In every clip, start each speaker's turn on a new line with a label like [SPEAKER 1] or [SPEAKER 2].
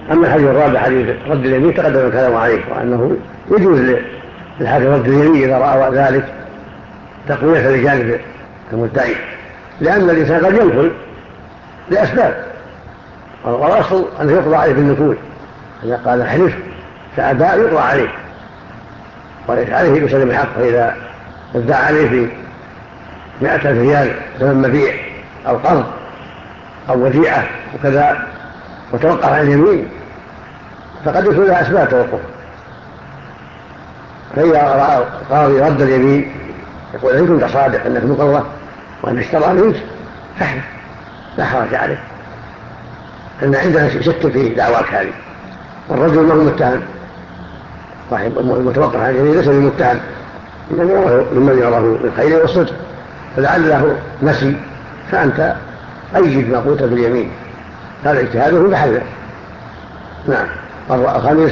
[SPEAKER 1] أما الحديث الرابع حديث رد اليمين تقدم الكلام عليه، وأنه يجوز للحاكم رد اليمين إذا رأى ذلك تقوية لجانب المدعي، لأن الإنسان قد ينكل لأسباب، والأصل أن يقضى عليه بالنكول. إذا قال احلف فأباء يقضى عليه وليس عليه بسلم الحق، فإذا ادعى عليه في 100,000 ريال ثمن مبيع أو قرض أو وديعة وكذا وتوقف عن اليمين فقد يكون لها أسباب توقف. فإذا رأى القاضي رد اليمين يقول إن كنت صادق أنك مقرة وأن اشترى منك فاحلف لا حرج عليه، أن عندنا شك في دعواك هذه. والرجل ما هو متهم، صاحب المتوقف عن اليمين ليس بمتهم، ممن يراه بالخير والصدق، فلعل له نسي فأنت أيد ما قلت باليمين، هذا اجتهاده بحله. نعم. الخامس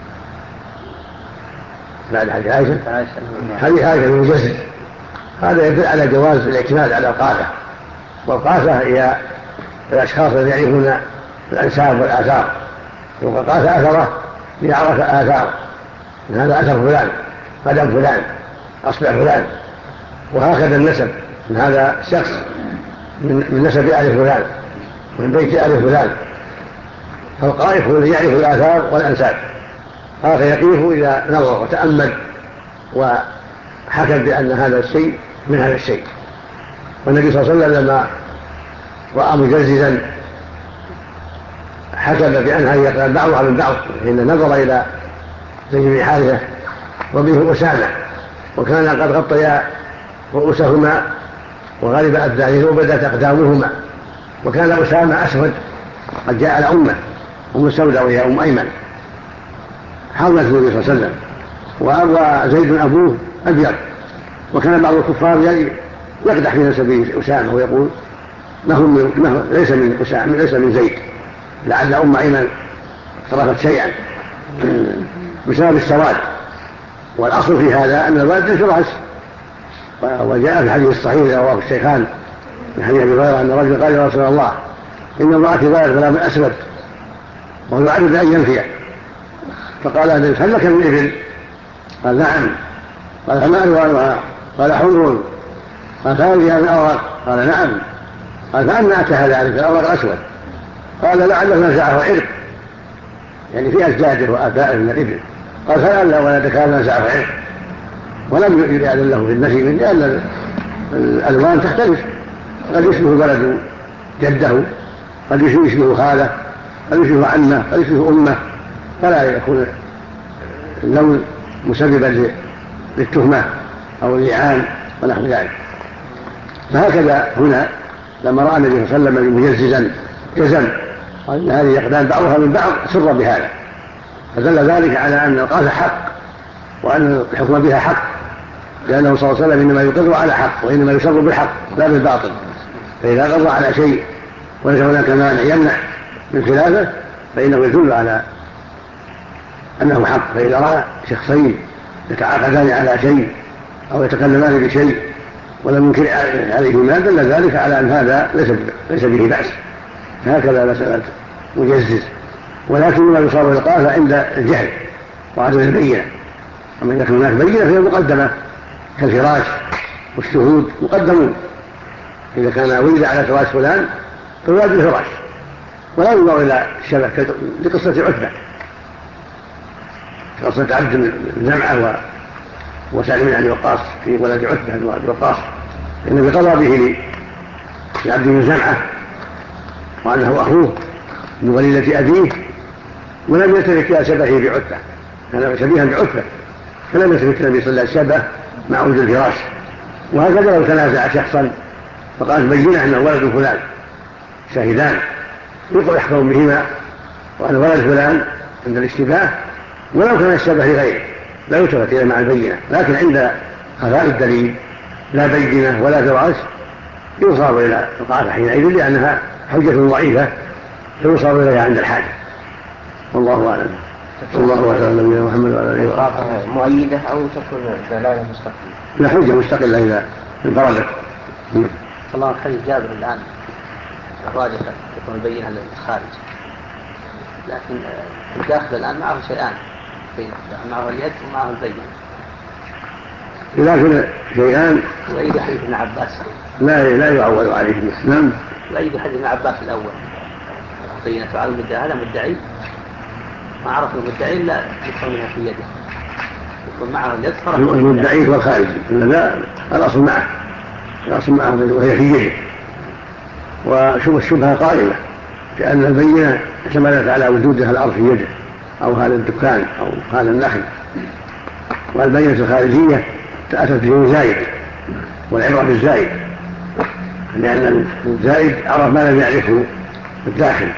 [SPEAKER 1] بعد حديث عائشة، حديث عائشة المجزز، هذا يدل على جواز الاعتماد على القافة، والقافة هي الأشخاص الذين يعرفون الأنساب والآثار، وقافة أثره ليعرف آثار، هذا أثر فلان، قدم فلان، أصبع فلان، وهكذا النسب، هذا شخص من نسب آل فلان من بيت آل فلان. فالقائف هو الذي يعرف الآثار والأنساب، هذا يقيف إذا نظر وتأمل وحكم بأن هذا الشيء من هذا الشيء. والنبي صلى الله عليه وسلم لما رأى مجززا حكم بأنها يقال بعضها من بعض، حين نظر إلى زيد بن حارثة وبه أسامة، وكان قد غطيا رؤوسهما وغلب أبدانه وبدت أقدامهما، وكان أسامة أسود قد جاء على أم سوداء وهي أم أيمن حاولت النبي صلى الله عليه وسلم، وزيد أبوه أبيض، وكان بعض الكفار يقدح في نسب أسامة ويقول ليس من أسامة، ليس من زيد، لعل أم أيمن صرفت شيئا بسبب السواد. والأصل في هذا أن الولد الفراش، وجاء في الحديث الصحيح رواه الشيخان من حديث أبي هريرة أن رجل قال يا رسول الله إن امرأتي ولد غلام أسود وهو يعرف أن ينفيه، فقال هل لك من إبل؟ قال نعم. قال فما ألوانها؟ قال حمر. قال فهل فيها من أورق؟ قال نعم. قال فأنا أتى ذلك الأورق أسود؟ قال لعله نزعه عرق، يعني في أجداده وآبائه من الإبل. قال فلعل ولدك هذا نزعه عرق، ولم يأذن له في النفي منه لأن الألوان تختلف، قد يشبه الولد جده، قد يشبه خاله، قد يشبه عمه، قد يشبه أمه، فلا يكون اللون مسببا للتهمة أو اللعان ونحو ذلك. فهكذا هنا لما رأى النبي صلى الله عليه وسلم مجززا جزم قال إن هذه أقدام بعضها من بعض سر بهذا، فدل ذلك على أن القافة حق وأن الحكم بها حق، لأنه صلى الله عليه وسلم إنما يقر على حق وإنما يشر بالحق لا بالباطل. فإذا قر على شيء وليس هناك مانع يمنع من خلافه فإنه يدل على أنه حق. فإذا رأى شخصين يتعاقدان على شيء أو يتكلمان بشيء ولم ينكر عليهما دل ذلك على أن هذا ليس به بأس. هكذا مسألة مجزز، ولكن ما يصاب القافة عند الجهل وعدم البينة. أما إذا كان هناك بينة فهي مقدمة كالفراش والشهود مقدمون، إذا كان ولد على فراش فلان فالوالد الفراش ولا ينظر إلى الشبه لقصة عتبة، قصة عبد بن زمعة وسعد بن أبي وقاص في ولد عتبة بن أبي وقاص، إنه قضى به لعبد بن زمعة وأنه أخوه من وليدة أبيه، ولم يترك إلى شبهه بعتبة، كان شبيها بعتبة فلم يترك النبي صلى الله عليه وسلم مع وجود الفراش. وهكذا لو تنازع شخصا فقال بينه أن ولد فلان شاهدان يحكم بهما وأن ولد فلان عند الاشتباه، ولو كان الشبه لغيره لا يلتفت إلى مع البينة، لكن عند خفاء الدليل لا بينة ولا فراش يصاب إلى القافة حينئذ لأنها حجة ضعيفة فيصاب إليها عند الحاجة. والله أعلم. الله أعلم. نبينا محمد وعلى آله
[SPEAKER 2] وصحبه مؤيدة أو تكون دلالة مستقلة؟
[SPEAKER 1] لا، حجة مستقلة إذا انفردت.
[SPEAKER 2] الله حديث جابر الآن الراجح تكون البينة للخارج. لكن الداخل الآن معه شيئان، معه اليد ومعه البينة.
[SPEAKER 1] لكن شيئان
[SPEAKER 2] وأيد حديث ابن عباس
[SPEAKER 1] لا يعول عليه. نعم.
[SPEAKER 2] وأيد حديث ابن عباس الأول بينة على المدعي، هذا مدعي ما عرف المدعي إلا يكونها في يده، يكون معه اليد صرف
[SPEAKER 1] المدعي والخارج. لا، الأصل معه وهي في يده. وشوف الشبهة قائمة لأن البينة احتملت على وجودها الأرض في يده أو هذا الدكان أو هذا النخل، والبينة الخارجية تأتت به زائد، والعبرة بالزائد لأن الزائد عرف ما لم يعرفه الداخل،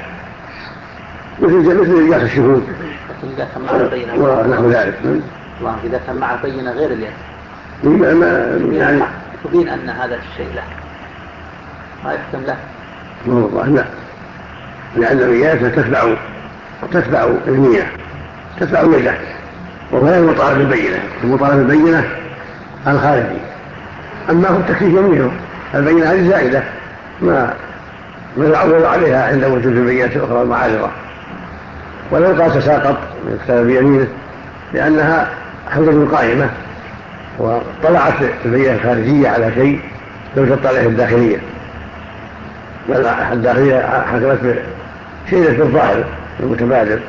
[SPEAKER 1] مثل إياس الشهود ونحو ذلك.
[SPEAKER 2] الله إذا كان معه بينة غير اليد
[SPEAKER 1] يعني
[SPEAKER 2] تبين أن هذا الشيء له ما يحكم له.
[SPEAKER 1] والله لا، لأن الرياسة تتبع المياه، تتبع يده، وهو لا المطالب بالبينة. المطالب بالبينة الخارجي، أما هو التكليف يمينه. البينة هذه زائدة ما يعول عليها عند وجود البينة الأخرى المعارضة، ولو قال تساقط يكتب بيمينه لأنها حجة قائمة، وطلعت البينة الخارجية على شيء لو تطلع الداخلية، بل الداخلية حكمت بشيء في الظاهر المتبادل.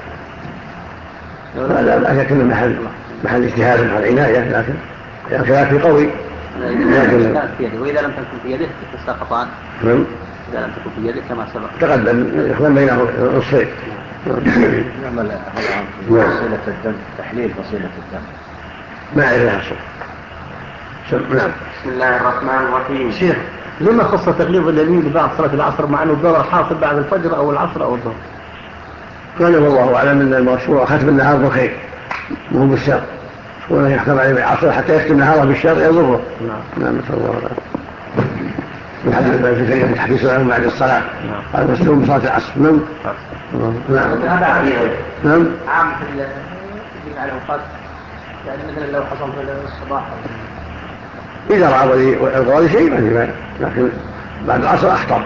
[SPEAKER 1] لا شك انه محل اجتهاد مع العناية، لكن الخلاف قوي.
[SPEAKER 2] وإذا لم تكن في يده تساقطان. إذا لم تكن في يده كما سبق
[SPEAKER 1] تقدم يخدم بينه نصفين.
[SPEAKER 3] نعمل فصيلة الدم، تحليل فصيلة الدم
[SPEAKER 1] ما إليها أصل. نعم.
[SPEAKER 2] بسم الله الرحمن الرحيم.
[SPEAKER 4] شيخ، لما خص تقليب اليمين بعد صلاة العصر مع أنه الظهر حاصل بعد الفجر أو العصر أو الظهر؟
[SPEAKER 1] قال والله أعلم أن المشروع ختم النهار بالخير وهو بالشر، ولا يحكم عليه بالعصر حتى يختم نهاره بالشر يضره. نعم. نسأل الله العافية. الحديث في كلمة تحديث العلم بعد الصلاة قال مسلم بصلاة العصر. نعم.
[SPEAKER 2] هذا عام في الدين على الأوقات، يعني مثلا لو حصل في الصباح
[SPEAKER 1] إذا رأى الغالي شيء ما، لكن بعد العصر أخطر.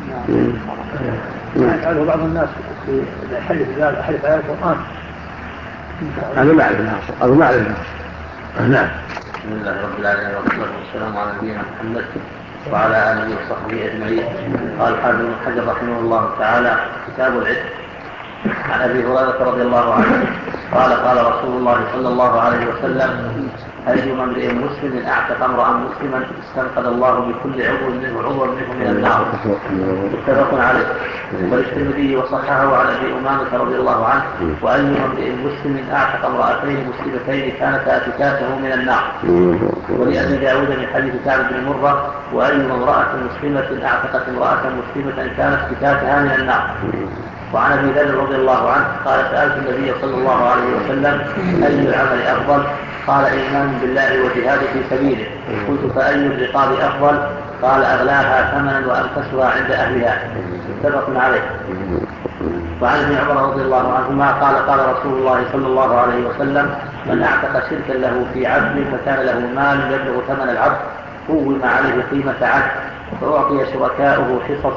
[SPEAKER 4] يفعله بعض الناس في حلف على القرآن.
[SPEAKER 1] هذا ما أعرف الناس، هذا ما أعرف الناس. نعم.
[SPEAKER 2] بسم الله رب العالمين والصلاة والسلام على نبينا محمد وعلى آله وصحبه أجمعين. قال حافظ ابن حجر رحمه الله تعالى: كتاب العتق. عن أبي هريرة رضي الله عنه قال: قال رسول الله صلى الله عليه وسلم: أيما امرئ مسلم أعتق امرأ مسلما استنقذ الله بكل عضو منه من النار. متفق عليه. والترمذي وصححه عن أبي أمامة رضي الله عنه: وأيما امرئ مسلم أعتق امرأتين مسلمتين كانتا أتكاته من النار. ولأبي داود من حديث كعب بن مرة: وأيما امرأة مسلمة أعتقت امرأة مسلمة كانت أتكاتها من النار. وعن أبي ذر رضي الله عنه قال: سألت النبي صلى الله عليه وسلم: أي العمل أفضل؟ قال: إيمان بالله وجهاد في سبيله. قلت: فأي الرقاب أفضل؟ قال: أغلاها ثمنا وأنفسها عند أهلها. متفق عليه. وعن ابن عمر رضي الله عنهما قال: قال رسول الله صلى الله عليه وسلم: من أعتق شركا له في عبد فكان له مال يبلغ ثمن العبد قوم عليه قيمة عبد فأعطي شركاؤه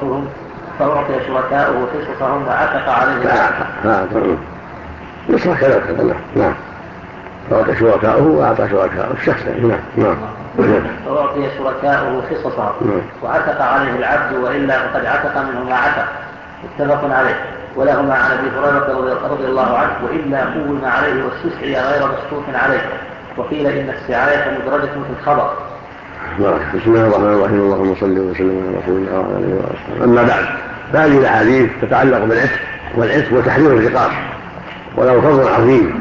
[SPEAKER 2] حصصهم وعتق عليه.
[SPEAKER 1] يصلح كذا. نعم. فأعطى شركاؤه وأعطى شركاؤه الشخص. نعم.
[SPEAKER 2] فأعطي شركاؤه حصصهم وعتق عليه العبد، وإلا فقد عتق منه ما عتق. متفق عليه. ولهما عن أبي هريرة رضي الله عنه: وإلا قوم عليه واستسعي غير مسطوح عليه. وقيل إن السعاية مدرجة في الخبر.
[SPEAKER 1] بسم الله الرحمن الرحيم. اللهم صل وسلم على رسول الله وعلى اله وصحبه. اما بعد، هذه الاحاديث تتعلق بالعتق، والعتق وتحرير الرقاب، وله فضل عظيم.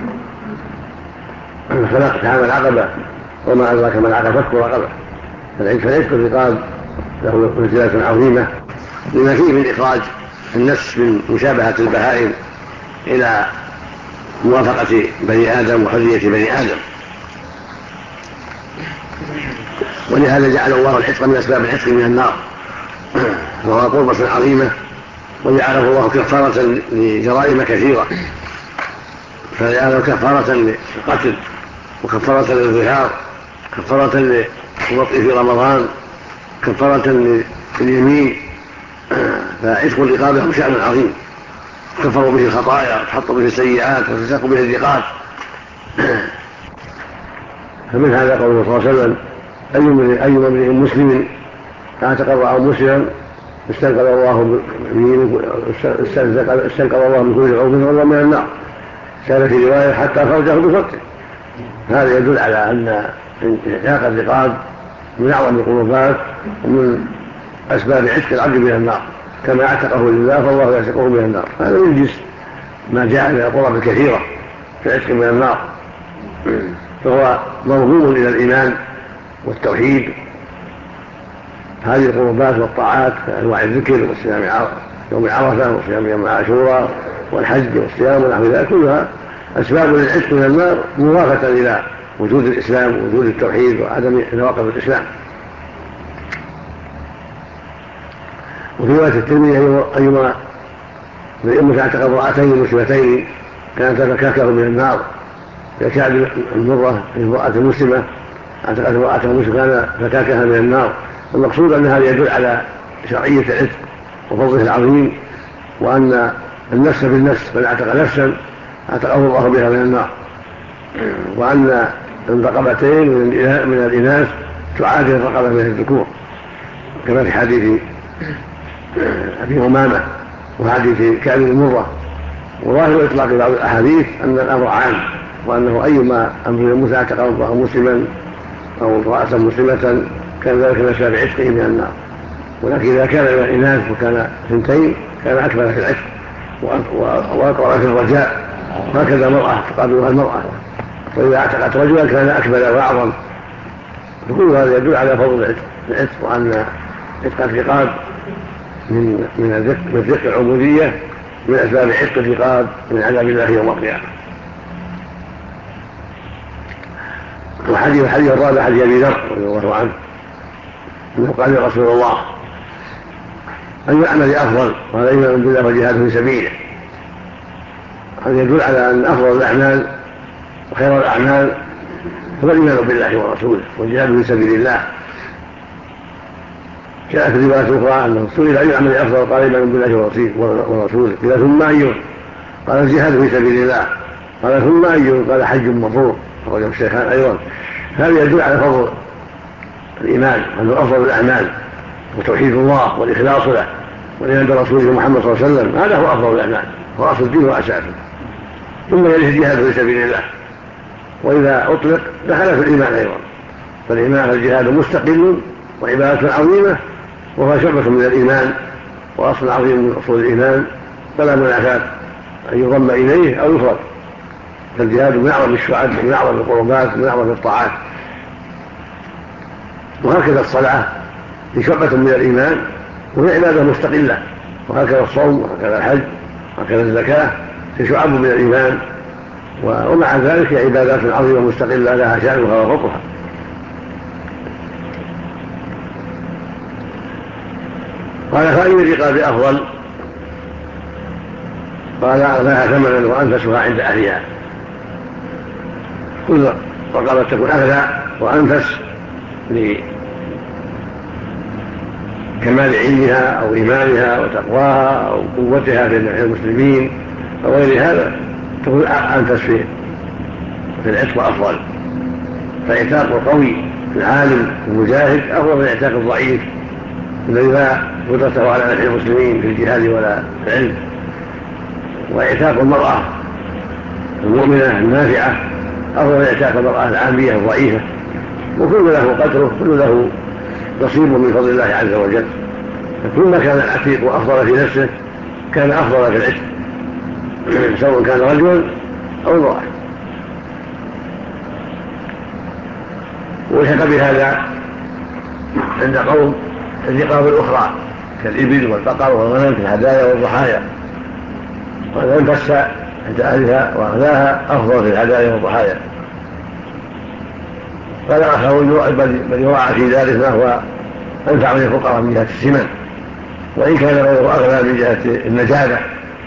[SPEAKER 1] خلقت عام العقبه وما ادراك ما العقبه، فك رقبه. فالعتق الرقاب له منزله عظيمه لما فيه من اخراج النفس من مشابهه البهائم الى موافقه بني ادم وحريه بني ادم. ولهذا جعل الله العتق من أسباب العتق من النار، وهو قربة عظيمة، وجعله الله كفارة لجرائم كثيرة، فجعله كفارة للقتل، وكفارة للظهار، كفارة للوطء في رمضان، كفارة لليمين. فعتق الرقاب له شأن عظيم، كفروا به الخطايا وتحطوا به السيئات وتساقوا به الضيقات. فمن هذا قوله صلى الله عليه وسلم: أي امرئ مسلم اعتق امرأ مسلما استنقذ الله من كل عوف والله من النار. كان في رواية: حتى فرجه بفرجه. هذا يدل على أن اعتاق الرقاب من أعظم القربات ومن أسباب عتق العبد من النار، كما اعتقه لله فالله يعتقه من النار. هذا من جنس ما جاء من القرب الكثيرة في العتق من النار، فهو موهوم إلى الإيمان والتوحيد. هذه القربات والطاعات كأنواع الذكر والصيام يوم عرفة وصيام يوم عاشوراء والحج والصيام ونحو ذلك كلها أسباب للعتق من النار، مضافة إلى وجود الإسلام ووجود التوحيد وعدم نواقض الإسلام. وفي رواية الترمذي: أيما امرأة اعتق امرأتين مسلمتين كانت تتكاكه من النار. ككعب المرة امرأة مسلمة اعتقت امرأة مسلمة كان تتكاكه من النار. المقصود أن هذا يدل على شرعية العتق وفضله العظيم، وأن النفس بالنفس من اعتق نفسا اعتقه الله بها من النار، وأن الرقبتين من الإناث تعادل الرقبة من الذكور، كما في حديث أبي أمامة وحديث كعب المرة. وظاهر إطلاق بعض الأحاديث أن الأمر عام، وأنه أيما أمر مسلم اعتق الله مسلما أو امرأة مسلمة كان ذلك من أسباب عتقه من النار. ولكن إذا كان من الإناث وكان ثنتين كان أكبر في العتق وأقرأ في الرجاء، هكذا المرأة تقابلها المرأة، وإذا اعتقت رجلا كان أكبر وأعظم. فكل هذا يدل على فضل العتق، وأن عتق الرقاب من الذكر العبودية من أسباب عتق الرقاب من عذاب الله يوم القيامة. الحديث الرابع حديث أبي ذر رضي الله عنه أنه قال: يا رسول الله، أي العمل أفضل؟ قال: إيمان بالله وجهاد في سبيله. هذا يدل على أن أفضل الأعمال وخير الأعمال هو الإيمان بالله ورسوله والجهاد في سبيل الله. جاء في رواية أخرى أنه سئل: أي العمل أفضل؟ قال: الإيمان بالله ورسوله. قال: ثم أيه؟ قال: الجهاد في سبيل الله. قال: ثم أيه؟ قال: حج مبرور. أخرجه الشيخان أيضا. هذا يدل على فضل الإيمان وأنه أفضل الأعمال وتوحيد الله والإخلاص له والإيمان برسوله محمد صلى الله عليه وسلم. هذا هو أفضل الأعمال ورأس الدين وأساسه. ثم يليه الجهاد في سبيل الله، وإذا أطلق دخل في الإيمان أيضا. فالإيمان الجهاد مستقل وعبادة عظيمة، وهو شعبة من الإيمان وأصل عظيم من أصول الإيمان، فلا منافاة أن يضم إليه أو يفرد. فالجهاد من أعظم الشعب، من أعظم القربات، من أعظم الطاعات. وهكذا الصلاة هي شعبة من الإيمان وهي عبادة مستقلة، وهكذا الصوم وهكذا الحج وهكذا الزكاة هي شعب من الإيمان، ومع ذلك هي عبادات عظيمة مستقلة لها شأنها وفضلها. قال: فأي الرقاب أفضل؟ قال: أغلاها ثمنا وأنفسها عند أهلها. كل رقبة تكون أغلى وأنفس لكمال علمها أو إيمانها وتقواها أو قوتها في المسلمين أو غير هذا، تكون أنفس في العتق أفضل. فاعتاق القوي العالم المجاهد أفضل من اعتاق الضعيف الذي لا قدرته على نفع المسلمين في الجهاد ولا في العلم. واعتاق المرأة المؤمنة النافعة أفضل من اعتاق المرأة العامية الضعيفة. وكل له قدره، كل له نصيب من فضل الله عز وجل. فكلما كان العتيق أفضل في نفسه كان أفضل في العتق، سواء كان رجلا أو امرأة. والحق بهذا عند قوم الرقاب الأخرى كالإبل والبقر والغنم في الهدايا والضحايا، وأن أنفس عند أهلها وأغلاها أفضل في الهدايا والضحايا. قال آخرون: بل يراعى في ذلك ما هو أنفع من الفقراء من جهة السمن، وإن كان غيره أغلى من جهة النجابة،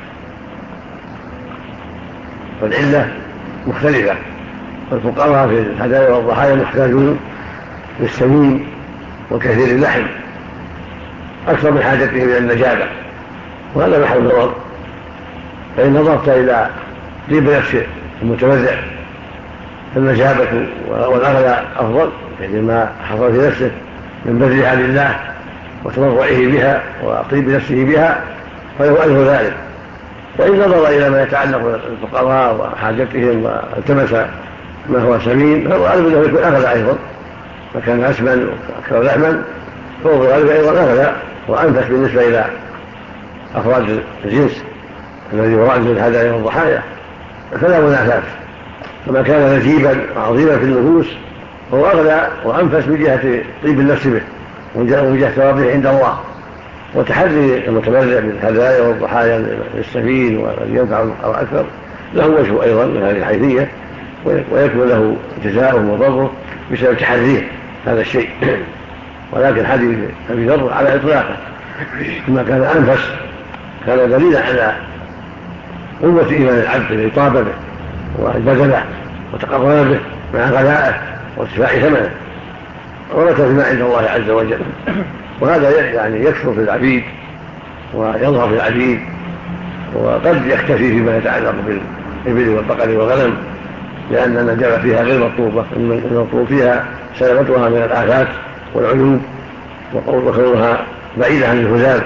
[SPEAKER 1] والعلة مختلفة. والفقراء في الهدايا والضحايا محتاجون للسمين وكثير اللحم أكثر من حاجتهم إلى النجابة، وهذا محل نظر. فإن نظرت إلى طيب نفس المتمرع فالنجابة والأغلى أفضل، يعني ما حصل في نفسه من بذلها لله وتضرعه بها وطيب نفسه بها فله أجر ذلك. وإن نظر إلى ما يتعلق بالفقراء وحاجتهم والتمس ما هو سمين فالغالب أنه يكون أغلى أيضا، فكان أسمن وأكثر لحما فهو الغالب أيضا أغلى وأنفس بالنسبة إلى أفراد الجنس الذي يراد الهدايا والضحايا، فلا منافاة. فما كان نجيبا وعظيما في النفوس فهو أغلى وأنفس من جهة طيب النفس به ومن جهة ثوابه عند الله. وتحري المتبرع بالهدايا والضحايا للسفين والذي ينفع الفقراء أكثر له وجه أيضا من هذه الحيثية، ويكون له جزاؤه وضره بسبب تحريه هذا الشيء. ولكن حديث أبي ذر على إطلاقه كما كان أنفس كان دليلا على قوة إيمان العبد الذي طاب به وبذله وتقرب به مع غلائه وارتفاع ثمنه ورث بما عند الله عز وجل. وهذا يعني يكثر في العبيد ويظهر في العبيد، وقد يختفي فيما يتعلق بالإبل والبقر والغنم، لأن النجابة فيها غير مطلوبة، المطلوب فيها سلامتها من الآفات والعيوب وكونها بعيدة عن الهزال.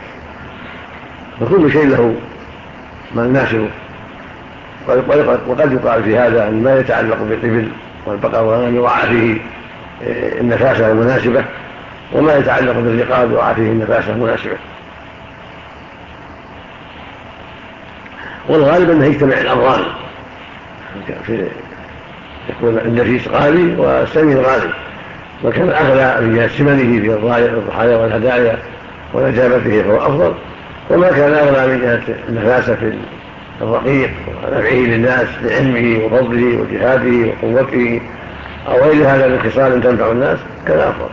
[SPEAKER 1] فكل شيء له ما يناسبه. وقد يقال في هذا أن ما يتعلق بالإبل والبقر والغنم يراعى فيه النفاسة المناسبة، وما يتعلق بالرقاب يراعى فيه النفاسة المناسبة. والغالب أنه يجتمع الأمران، يكون النفيس غالي والسمين غالي، وكان أغلى من جهة ثمنه في الضحايا والهدايا ونجابته فهو أفضل، وما كان أغلى من جهة النفاسة في الرقيق ونفعه للناس بعلمه وفضله وجهاده وقوته أو غير هذا من خصال تنفع الناس كان أفضل.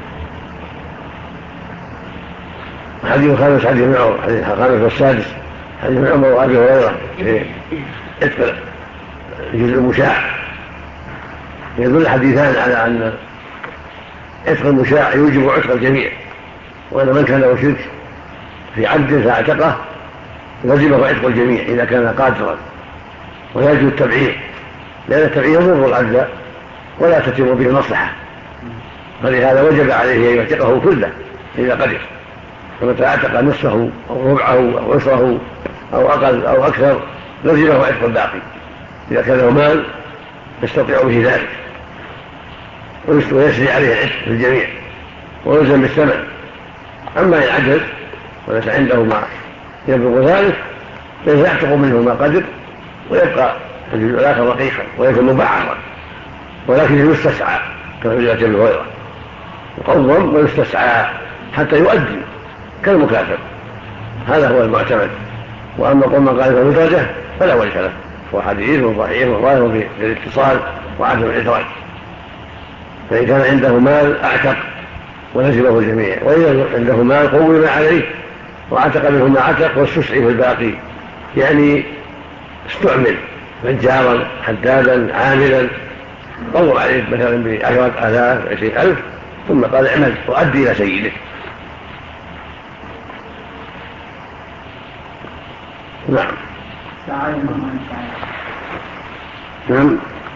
[SPEAKER 1] حديث الخامس حديث ابن عمر، حديث الخامس والسادس حديث ابن عمر وأبي هريرة في عتق الجزء المشاع. يدل الحديثان على أن عتق المشاع يوجب عتق الجميع، وأن من كان له شرك في عبد فاعتقه لزمه عتق الجميع إذا كان قادرا. ويجب التبعير، لأن التبعير يضر العبد ولا تتم به المصلحة، فلهذا وجب عليه أن يعتقه كله إذا قدر. فمتى اعتق نصفه أو ربعه أو عشره أو أقل أو أكثر لزمه عتق الباقي إذا كان له مال يستطيع به ذلك، ويسري عليه العتق في الجميع ويلزم بالثمن. أما إن عجز وليس عنده ما يبلغ ذلك فيعتق منه ما قدر ويبقى الجزء الآخر رقيقا ويكون مبعرا، ولكن يستسعى كما في رواية ابي هريرة يقوم ويستسعى حتى يؤدي كالمكافر. هذا هو المعتمد. وأما قول من قال فمدرجة فلا وجه له، هو حديث وضعيف وظاهر في الاتصال وعدم الإدراج. فإن كان عنده مال أعتق ونزله الجميع، وإذا عنده مال قوم عليه وأعتق منه ما أعتق واستسعي في الباقي، يعني استعمل نجارا حدادا عاملا قوم عليه مثلا ب10,000 20,000 ثم قال اعمل وأدي إلى سيدك. نعم. نعم.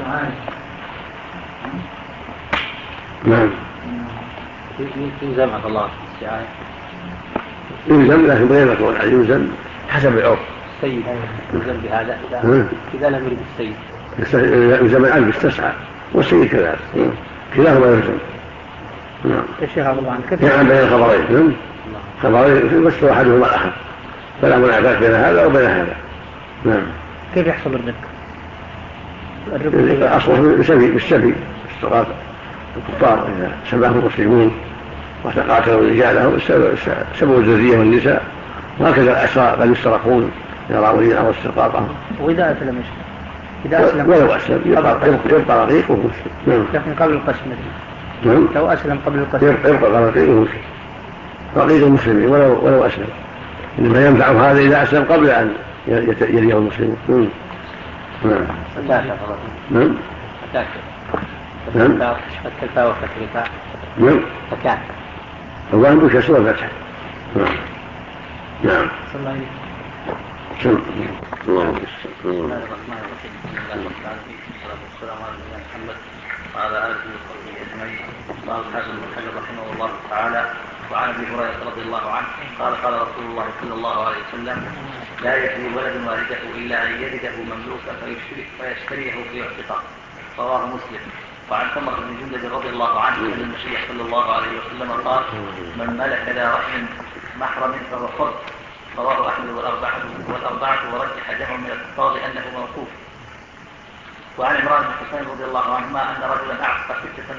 [SPEAKER 1] نعم.
[SPEAKER 2] يلزم عبد الله السعاية
[SPEAKER 1] يلزم، لكن غير مكروه يلزم حسب العرف.
[SPEAKER 2] السيد يلزم بهذا إذا لم يرد السيد
[SPEAKER 1] يلزم العبد استسعى والسيد كذلك كلاهما يلزم. نعم.
[SPEAKER 4] الشيخ عبد الله كيف
[SPEAKER 1] يعني بين الخبرين خبرين يفسر أحدهما الآخر فلا منافاة بين هذا وبين هذا. نعم.
[SPEAKER 4] كيف يحصل الربا؟
[SPEAKER 1] أصله بالسبي استغاث الكفار إذا سبهم المسلمون وتقاتلوا رجالهم سبوا الذرية والنساء، وهكذا الأسرى قد يسترقون إذا رأوا دينهم واسترقاقهم.
[SPEAKER 4] وإذا أسلم إذا أسلم
[SPEAKER 1] ولو أسلم يبقى رقيق وهو مسلم.
[SPEAKER 4] لكن قبل القسم
[SPEAKER 1] نعم.
[SPEAKER 4] لو أسلم قبل القسم
[SPEAKER 1] يبقى رقيق وهو مسلم، رقيق المسلمين ولو أسلم، إنما ينفع هذا إذا أسلم قبل أن يليه المسلمين. نعم. نعم. نعم.
[SPEAKER 2] التلفاء والتكلفاء.
[SPEAKER 1] نعم.
[SPEAKER 2] فتاة.
[SPEAKER 1] الله ينبوش يسوى الفتح. نعم. نعم.
[SPEAKER 2] والسلام على محمد وعلى آله وصحبه أجمعين. قال الحافظ ابن حجر رحمه الله تعالى: وعن ابي هريره رضي الله عنه قال: قال رسول الله صلى الله عليه وسلم: لا يجري ولد والده الا ان يجده مملوكا فيشتريه فيعتقه. رواه مسلم. وعن سمرة بن جندب رضي الله عنه ان النبي صلى الله عليه وسلم قال: من ملك ذا رحم محرم فهو حر. رواه احمد والاربعه ورجح جمع من الحفاظ انه موقوف. وعن عمران بن حسين رضي الله عنهما ان رجلا اعتق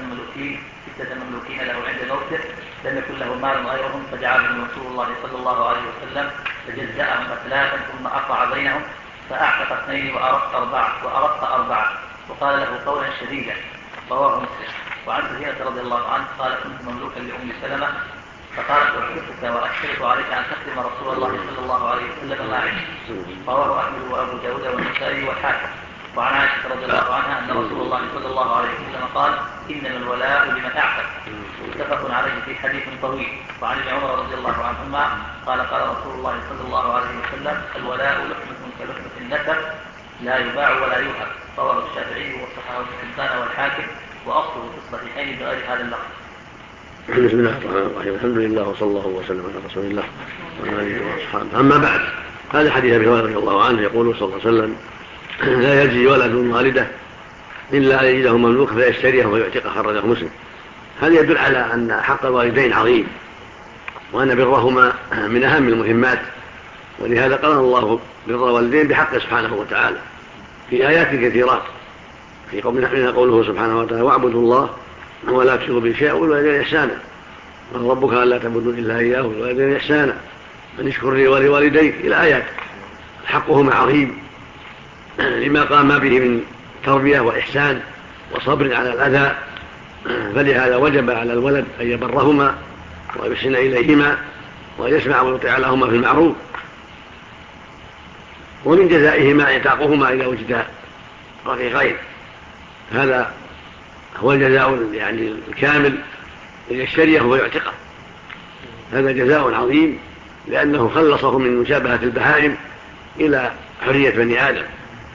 [SPEAKER 2] 6 مملوكين له عند موته، لم يكن له مال غيرهم، فجعلهم رسول الله صلى الله عليه وسلم فجزأهم 3 ثم أقطع بينهم، فأعتق 2 وأرق 4 وقال له قولا شديدا. رواه مسلم. وعن سفينة رضي الله عنه قال: كنت مملوكا لأم سلمة فقالت: أحبك وأشترط عليك أن تخدم رسول الله صلى الله عليه وسلم معي. رواه أحمد وأبو داود والنسائي والحاكم. وعن عائشة رضي الله عنها أن رسول الله صلى الله عليه وسلم قال: إنما الولاء لمن أعتق. متفق عليه في حديث طويل. وعن ابن عمر رضي الله عنهما قال: قال رسول الله صلى الله عليه وسلم: الولاء لحمة كلحمة النسب لا يباع ولا يوهب. رواه الشافعي وصححه ابن حبان والحاكم، وأصله في الصحيحين بغير هذا اللفظ.
[SPEAKER 1] بسم الله الرحمن الرحيم. الحمد لله وصلى الله وسلم على رسول الله وعلى اله واصحابه. اما بعد، هذا حديث ابي هريره رضي الله عنه يقول صلى الله عليه وسلم: لا يجزي ولد والده الا ان يجده مملوك فيشتريه ويعتقه. خرجه مسلم. هذا يدل على ان حق الوالدين عظيم، وان برهما من اهم المهمات، ولهذا قرن الله بر الوالدين بحقه سبحانه وتعالى في ايات كثيرات. منها قوله سبحانه وتعالى: واعبدوا الله ولا تشركوا به شيئا وبالوالدين احسانا، وربك الا تعبدوا الا اياه وبالوالدين احسانا ان اشكر لي ولوالديك الى ايات. حقهما عظيم لما قام به من تربيه واحسان وصبر على الاذى، فلهذا وجب على الولد ان يبرهما ويحسن اليهما ويسمع ويطيع لهما في المعروف، ومن جزائهما اعتاقهما اذا وجد رقيقين. هذا هو الجزاء يعني الكامل، ان يشتريه ويعتقه. هذا جزاء عظيم، لانه خلصه من مشابهه البهائم الى حريه بني ادم.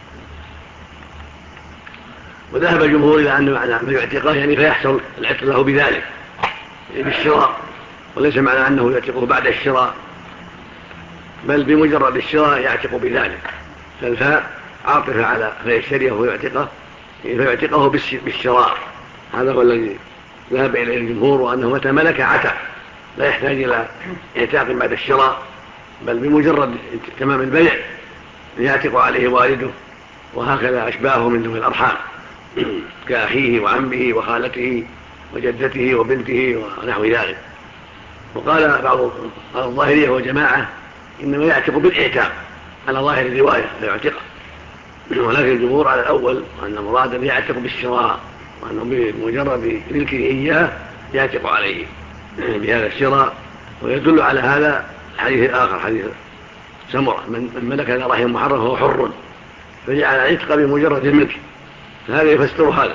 [SPEAKER 1] وذهب الجمهور الى ان معنى يعتقه يعني فيحصل العتق له بذلك بالشراء، وليس معنى انه يعتقه بعد الشراء، بل بمجرد الشراء يعتق بذلك. فالفاء عاطفه على فيشتريه ويعتقه، فيعتقه بالشراء. هذا هو الذي ذهب اليه الجمهور، وانه متى ملك عتق، لا يحتاج الى اعتاق بعد الشراء، بل بمجرد تمام البيع يعتق عليه والده. وهكذا اشباهه من ذوي الارحام كاخيه وعمه وخالته وجدته وبنته ونحو ذلك. وقال بعض الظاهريه وجماعه انما يعتق بالاعتاق على ظاهر الروايه لا يعتقه، ولكن الجمهور على الاول وان المراد ان يعتق بالشراء، وانه بمجرد ملكه اياه يعتق عليه بهذا الشراء. ويدل على هذا الحديث الاخر، حديث سمرة: من ملك ذا رحم محرم فهو حر، فجعل العتق بمجرد الملك. فهذا يفسر هذا.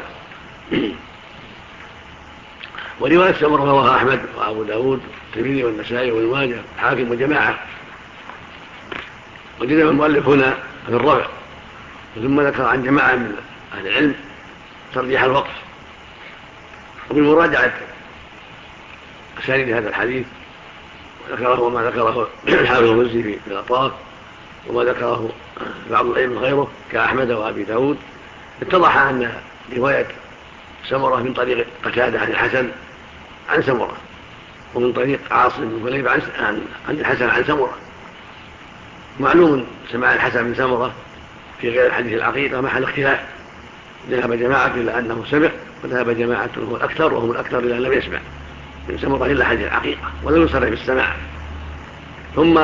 [SPEAKER 1] ورواية سمرة رواها أحمد وأبو داود والترمذي والنسائي وابن ماجه الحاكم وجماعة. وجد المؤلف هنا في الرفع، ثم ذكر عن جماعة من أهل العلم ترجيح الوقف. وبمراجعة أسانيد هذا الحديث وذكره وما ذكره الحافظ المزي في الأطراف، وما ذكره بعض الأئمة غيره كأحمد وأبي داود، اتضح أن رواية سمرة من طريق قتادة عن الحسن عن سمرة، ومن طريق عاصم بن كليب عن الحسن عن سمرة. معلوم سماع الحسن بن سمرة في غير الحديث العقيقة محل اختلاف. ذهب جماعة إلى أنه سمع، وذهب جماعة هو الأكثر وهم الأكثر إلى أن لم يسمع من سمرة إلا حديث العقيقة ولم يصرح بالسماع. ثم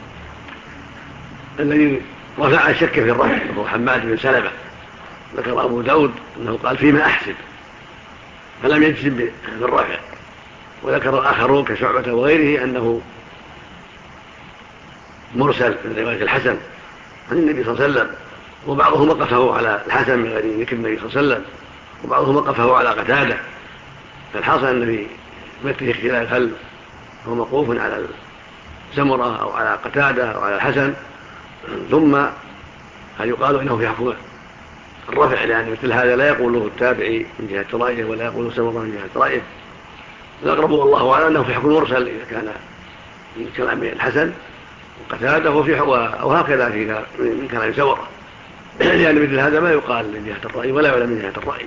[SPEAKER 1] الذي رفع الشك في الرفع هو حماد بن سلمة، ذكر أبو داود أنه قال فيما أحسب، فلم يجزم بالرفع. وذكر الآخرون كشعبة وغيره أنه مرسل من رواية الحسن عن النبي صلى الله عليه وسلم، وبعضهم وقفه على الحسن من غير ذكر النبي صلى الله عليه وسلم، وبعضهم وقفه على قتادة. فالحاصل أن في مثل اختلاف هل هو موقوف على سمرة أو على قتادة أو على الحسن، ثم هل يقال إنه في حكم الرفع، لأن مثل هذا لا يقوله التابعي من جهة رأيه ولا يقوله سمرة من جهة رأيه. الأقرب والله أعلم أنه في حكم المرسل إذا كان من كلام الحسن وقتاده وهكذا من كلام سمرة، لأن مثل هذا ما يقال من جهة الرأي ولا يعلم من جهة الرأي،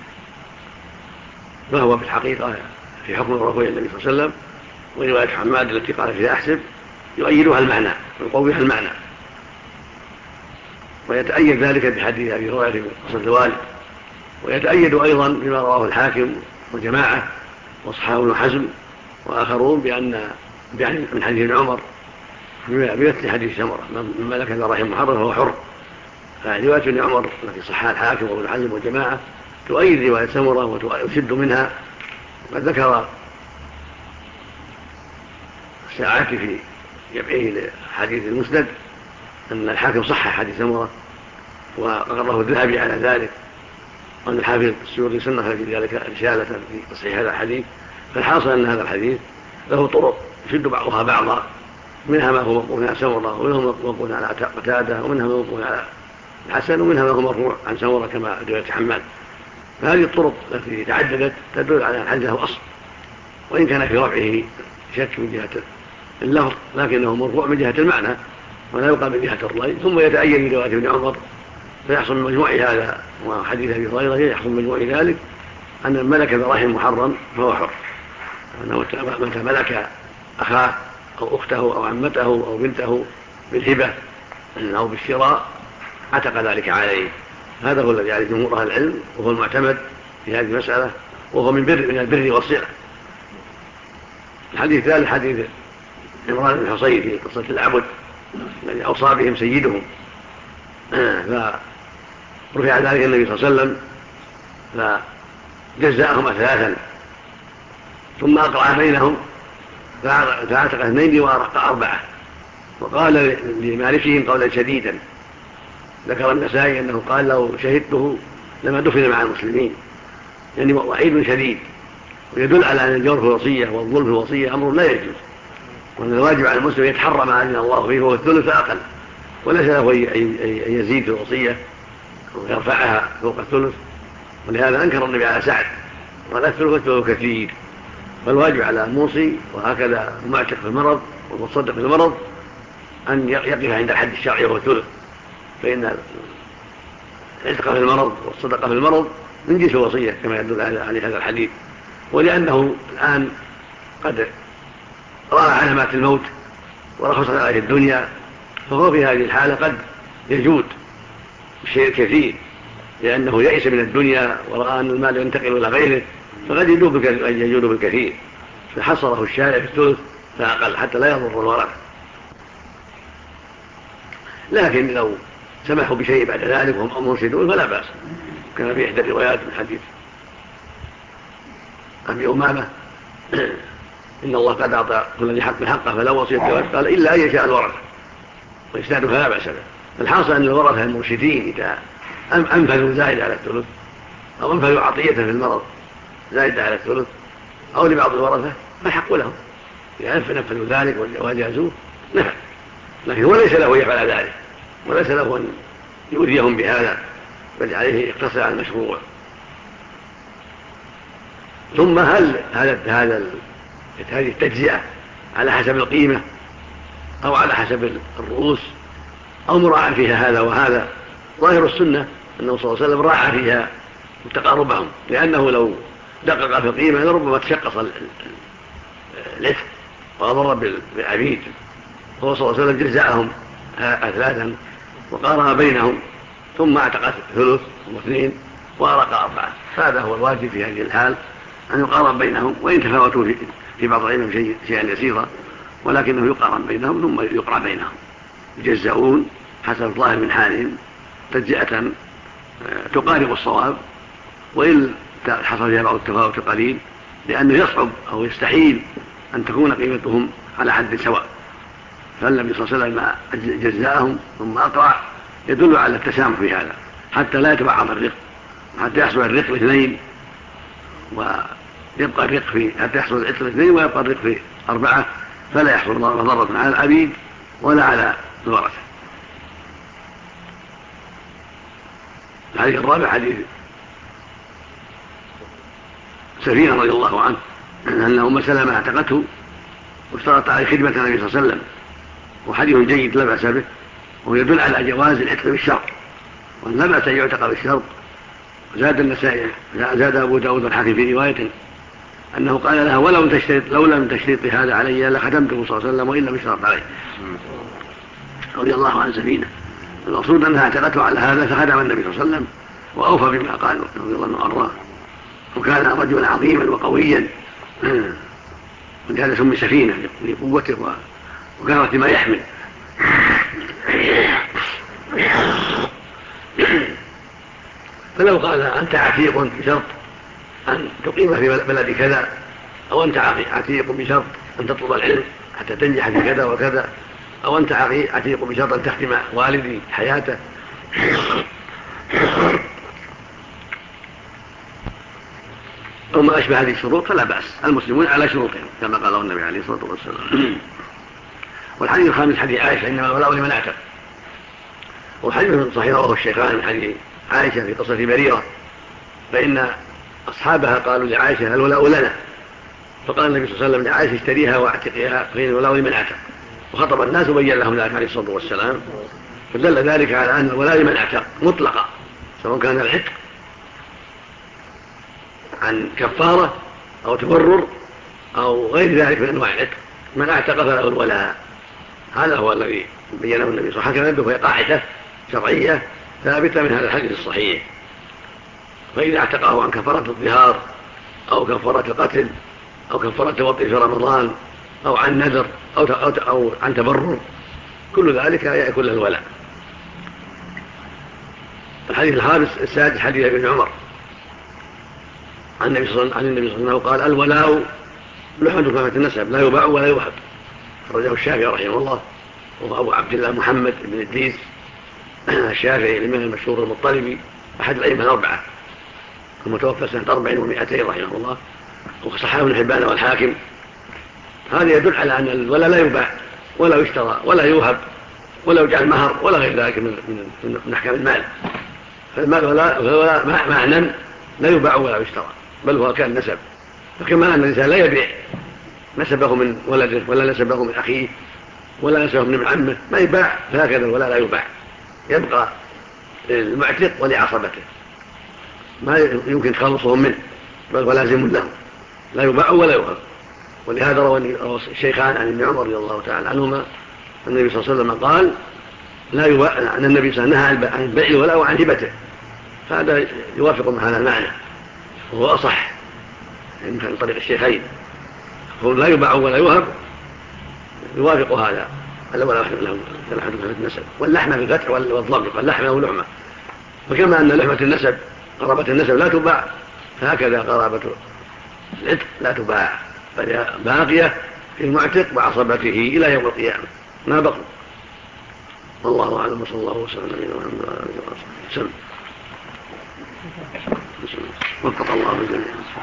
[SPEAKER 1] فهو في الحقيقة في حكم رفع النبي صلى الله عليه وسلم. ورواية حماد التي قال فيها أحسب يؤيدها المعنى ويقويها المعنى، ويتأيد ذلك بحديث أبي هريرة في قصة الوالد، ويتأيد أيضا بما رواه الحاكم وجماعة واصحاب ابن حزم وآخرون من حديث ابن عمر بمثل حديث سمرة من ملك ذراهم محرم فهو حر. فرواية ابن عمر التي صحها الحاكم وابن حزم والجماعة تؤيد رواية سمرة وتشد منها. وقد ذكر الساعات في جمعه لحديث المسند أن الحاكم صح حديث سمرة وقرره الذهبي على ذلك، وأن الحافظ السيوطي صنف في ذلك رسالة في تصحيح هذا الحديث. فالحاصل أن هذا الحديث له طرق يشد بعضها بعضا، منها ما هو موقوف على سمرة، ومنها ما هو موقوف على قتادة، ومنها ما هو موقوف على الحسن، ومنها ما هو مرفوع عن سمرة كما رواية حماد. فهذه الطرق التي تعددت تدل على الحديث له أصل، وإن كان في رفعه شك من جهة اللفظ لكنه مرفوع من جهة المعنى ولا يقال من جهة الرأي. ثم يتأيد برواية ابن عمر فيحصل من مجموع هذا وحديث أبي هريرة يحصل من مجموع ذلك أن الملك ذراهم محرم فهو حر، أنه متى ملك أخاه أو أخته أو عمته أو بنته بالهبة أو بالشراء عتق ذلك عليه. هذا هو الذي عليه جمهور أهل العلم وهو المعتمد في هذه المسألة، وهو من البر والصلة. الحديث الثالث حديث عمران بن حصين في قصة العبد الذي أوصى بهم سيدهم، فرفع ذلك النبي صلى الله عليه وسلم فجزأهم ثلاثا ثم أقرع بينهم فاعتق 2 وأرق 4 وقال لمالكهم قولا شديدا. ذكر النسائي أنه قال لو شهدته لما دفن مع المسلمين، يعني وعيد شديد، ويدل على أن الجور في الوصية والظلم في الوصية أمر لا يجوز، وأن الواجب على المسلم يتحرى ما أذن الله فيه وهو الثلث أقل، وليس له أن يزيد في الوصية ويرفعها فوق الثلث. ولهذا أنكر النبي على سعد وقال الثلث كثير. فالواجب على الموصي وهكذا المعتق في المرض والمتصدق في المرض أن يقف عند الحد الشرعي وهو الثلث، فإن العتق في المرض والصدقة في المرض من جنس الوصية كما يدل عليه هذا الحديث. ولأنه الآن قد رأى علامات الموت ورخصت عليه الدنيا، فهو في هذه الحالة قد يجود بالشيء الكثير، لأنه يئس من الدنيا ورأى أن المال ينتقل إلى غيره، فقد يجود بالكثير، فحصره الشارع في الثلث فأقل حتى لا يضر الورثة. لكن لو سمحوا بشيء بعد ذلك وهم مرشدون فلا بأس. كان في إحدى الروايات من حديث أبي أمامة إن الله قد أعطى كل ذي حق حقه فلا وصية له، قال إلا أن يشاء الورثة، وإسناده فلا بأس به. الحاصل أن الورثة المرشدين إذا أنفذوا زائد على الثلث أو أنفذوا عطية في المرض زائد على الثلث أو لبعض الورثة فالحق لهم، إذا نفذوا ذلك وجازوه نفذ، لكن هو ليس له يفعل ذلك وليس له أن يؤذيهم بهذا، بل عليه يقتصر على المشروع. ثم هل هذه التجزئة على حسب القيمة أو على حسب الرؤوس أو مراعى فيها هذا وهذا؟ ظاهر السنة أنه صلى الله عليه وسلم راعى فيها تقاربهم، لأنه لو دقق في القيمة لربما تشقص الإثم وأضر بالعبيد. هو صلى الله عليه وسلم جزأهم 3 وقارن بينهم ثم اعتق 3 و2 وأرق 4. هذا هو الواجب في هذه الحال، أن يقارن بينهم، وإن تفاوتوا في بعض العلم شيئا يسيرا ولكنه يقارن بينهم ثم يقرأ بينهم، يجزؤون حسب الظاهر من حالهم تجزئة تقارب الصواب، وإن حصل فيها بعض التفاوت قليل، لأنه يصعب أو يستحيل أن تكون قيمتهم على حد سواء. فالنبي صلى الله عليه وسلم جزاهم ثم أقرأ يدل على التسامح في هذا حتى لا يتبعض الرق، حتى يحصل الرق 2 ويبقى الرق حتى يحصل العتق 2 ويبقى الرق في 4، فلا يحصل ضرر على العبيد ولا على الورثة. الحديث الرابع حديث سفينة رضي الله عنه أن أم سلمة اعتقته واشترط عليه خدمة النبي صلى الله عليه وسلم، وحديث جيد لا بأس به، ويدل على جواز العتق بالشرط، وأن لا بأس أن يعتق بالشرط. زاد النسائي زاد أبو داود الحاكم في رواية أنه قال لها لو لم تشترط هذا علي لخدمته صلى الله عليه وسلم وإن لم يشترط عليه، رضي الله عن سفينة. المقصود أنها اعتقته على هذا فخدم النبي صلى الله عليه وسلم وأوفى بما قال رضي الله عنه وأرضاه، وكان رجلا عظيما وقويا، ولهذا سمي سفينة لقوته وكثرة ما يحمل. فلو قال أنت عتيق بشرط أن تقيم في بلد كذا، أو أنت عتيق بشرط أن تطلب العلم حتى تنجح في كذا وكذا، أو أنت عتيق بشرط أن تختم والدي حياته، أو ما أشبه هذه الشروط فلا بأس، المسلمون على شروطهم كما قال النبي عليه الصلاة والسلام. والحديث الخامس حديث عائشة إنما الولاء لمن اعتق، والحديث صحيح رواه الشيخان من حديث عائشة في قصة بريرة، فإن أصحابها قالوا لعائشة الولاء لنا، فقال النبي صلى الله عليه وسلم لعائشة اشتريها واعتقها فإن الولاء لمن اعتق، وخطب الناس وبين لهم ذلك عليه الصلاة والسلام، فدل ذلك على أن الولاء لمن اعتق مطلقا، سواء كان العتق عن كفارة أو تبرر أو غير ذلك من أنواع العتق، من اعتق فله الولاء. هذا هو الذي بينه النبي صلى الله عليه وسلم، وهي قاعدة شرعية ثابتة من هذا الحديث الصحيح. فإذا اعتقه عن كفارة الظهار أو كفارة القتل أو كفارة الوطء في رمضان أو عن نذر أو عن تبرر، كل ذلك يكون له الولاء. الحديث الخامس السادس حديث ابن عمر عن النبي صلى الله عليه وسلم قال الولاء لحمة كما النسب لا يباع ولا يوهب، رجاه الشافعي رحمه الله، وأبو عبد الله محمد بن إدريس الشافعي الإمام المشهور المطلبي أحد الأئمة الأربعة المتوفى سنة 400 رحمه الله، وصححه ابن حبان والحاكم. هذا يدل على أن الولاء لا يباع ولا يشترى ولا يوهب ولا يجعل مهر ولا غير ذلك من أحكام المال. فالمال ولا معنى لا يباع ولا يشترى، بل هو كان نسب، فكما أن الإنسان لا يبيع نسبه من ولده ولا نسبه من أخيه ولا نسبه من عمه ما يباع، فهكذا الولاء لا يباع، يبقى المعتق ولعصبته ما يمكن تخلصهم منه، بل هو لازم له لا يباع ولا يوهب. ولهذا روى الشيخان عن ابن عمر رضي الله تعالى عنهما النبي صلى الله عليه وسلم قال لا يباع، أن النبي صلى الله عليه وسلم نهى عن بيع الولاء وعن هبته، فهذا يوافق مع هذا المعنى وهو أصح من طريق الشيخين، هو لا يباع ولا يوهب يوافق هذا الولاء له كالحدث في النسب، واللحمة بالفتح والضم قال لحمة ولحمة، وكما أن لحمة النسب قرابة النسب لا تباع، فهكذا قرابة العتق لا تباع، بل باقية في المعتق وعصبته إلى يوم القيامة ما بقوا. والله أعلم، وصلى الله وسلم على نبينا محمد وعلى آله وصحبه وسلم. وفق الله الجميع.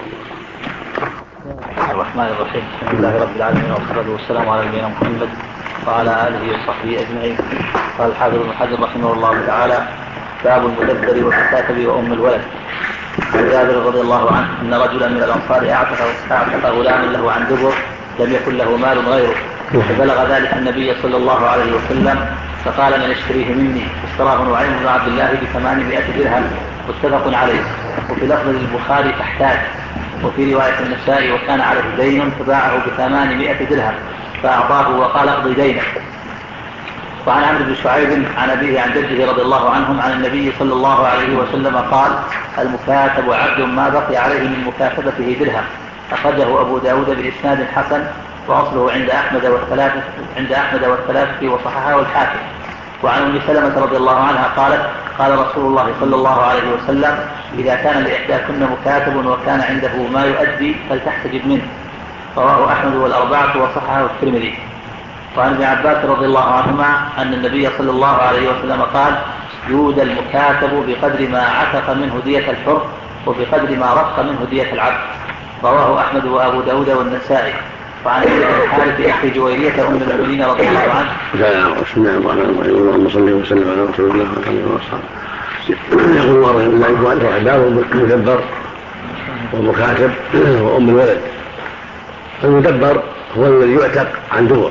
[SPEAKER 2] الرحمن الرحيم، الحمد لله رب العالمين، والصلاة والسلام على نبينا محمد وعلى آله وصحبه أجمعين. قال الحافظ ابن حجر رحمه الله تعالى: باب المدبر والكاتب وأم الولد. عن جابر رضي الله عنه أن رجلا من الأنصار أعتق غلاما له عن دبر لم يكن له مال غيره، فبلغ ذلك النبي صلى الله عليه وسلم فقال من اشتريه مني، اشتراه نعيم بن عبد الله ب800 درهم، متفق عليه. وفي لفظ البخاري فاحتاج، وفي رواية النسائي وكان عليه دين فباعه ب800 درهم فأعطاه وقال اقضي دينك. وعن عمرو بن شعيب عن أبيه عن جده رضي الله عنهم عن النبي صلى الله عليه وسلم قال: المكاتب عبد ما بقي عليه من مكاتبته درهم. أخرجه أبو داود بإسناد حسن، وأصله عند أحمد والثلاثة وصححه الحاكم. وعن أم سلمة رضي الله عنها قالت: قال رسول الله صلى الله عليه وسلم: إذا كان لإحداكن مكاتب وكان عنده ما يؤدي فلتحتجب منه. رواه أحمد والأربعة وصححه الترمذي. وعن ابن عباس رضي الله عنهما أن النبي صلى الله عليه وسلم قال: يودى المكاتب بقدر ما عتق منه دية الحر وبقدر ما رق منه دية العبد. رواه أحمد وأبو داود والنسائي. وعن الحارث أخي جويرية أم المؤمنين رضي الله عنه.
[SPEAKER 1] بسم الله الرحمن الرحيم، اللهم صل وسلم على رسول الله وعلى آله وصحبه يقول الله باب المدبر والمكاتب وأم الولد. المدبر هو الذي يعتق عن دبر،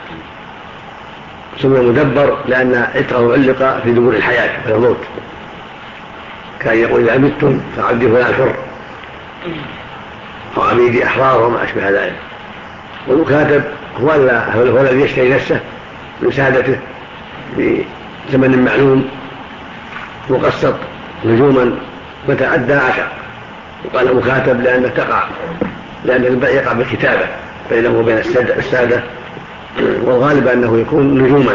[SPEAKER 1] سمي مدبر لأن عتقه علق في دبر الحياة في الموت، كان يقول إذا متم فعبدي فلان حر أو عبيدي أحرار وما أشبه ذلك. والمكاتب هو الذي يشتري نفسه من سادته بثمن معلوم مقسط نجوما متى أدى عشر، وقال مكاتب لأن البيع يقع بالكتابة بينه وبين السادة، والغالب أنه يكون نجوما.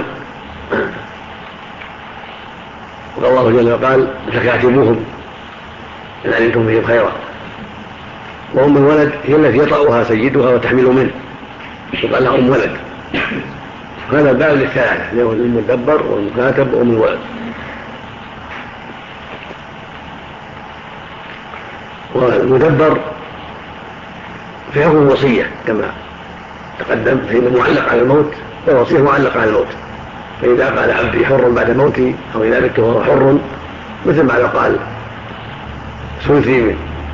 [SPEAKER 1] وقال الله جل وقال فكاتبوهم إن علمتم فيهم خيرا. وأم الولد هي التي يطأها سيدها وتحمل منه، وقال لها أم ولد. هذا الباب للثلاثة، المدبر والمكاتب وأم الولد. والمدبر في حكم الوصية كما تقدم، فإنه معلق على الموت، والوصية معلقة على الموت. فإذا قال عبدي حر بعد موتي، أو إذا مت وهو حر، مثل ما لو قال ثلثي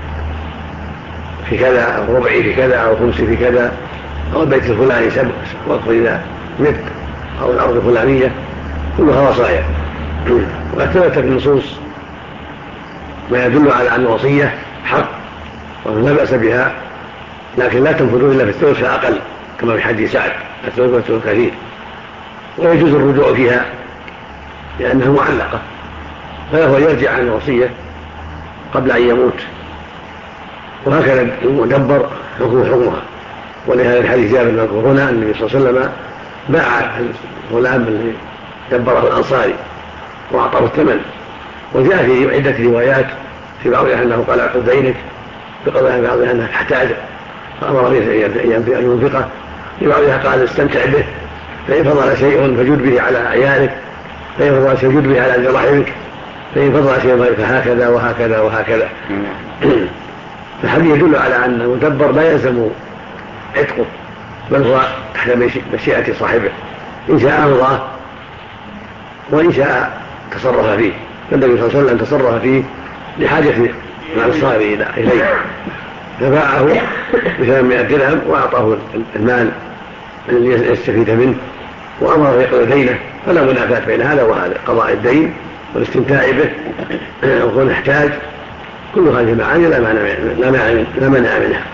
[SPEAKER 1] في كذا، أو ربعي في كذا، أو خمسي في كذا، أو البيت الفلاني وقف إذا مت، أو الأرض الفلانية، كلها وصايا. وقد ثبت في النصوص ما يدل على أن الوصية حق ولا بأس بها، لكن لا تنفذ إلا في الثلث فأقل، كما في حديث سعد الثلث والثلث كثير. ويجوز الرجوع فيها لأنها معلقة، فهو يرجع عن الوصية قبل أن يموت. وهكذا المدبر حكمها. ولهذا الحديث جابر المذكور هنا أن النبي صلى الله عليه وسلم باع الغلام الذي دبره الأنصاري وأعطاه الثمن. وجاء في عدة روايات في بعضها أنه قال أعطوا دينك، بقضاء بعضها أنه احتاج فأمر به أن ينفقه، في بعضها قال استمتع به، فإن فضل شيء فجد به على عيالك، فإن فضل شيء فجد به على أجل رحمك، فإن فضل شيء فهكذا وهكذا وهكذا. فالحديث يدل على أن المدبر لا يلزم عتقه، بل هو تحت مشيئة صاحبه، إن شاء الله وإن شاء تصرف فيه. فالنبي صلى الله عليه وسلم تصرف فيه لحاجة الأنصار إليه، فباعه ب300 درهم وأعطاه المال الذي يستفيد منه، وأمره يقضي دينه. فلا منافاة بين هذا وهذا، قضاء الدين والاستمتاع به وكون احتاج، كل هذه المعاني لا مانع منها.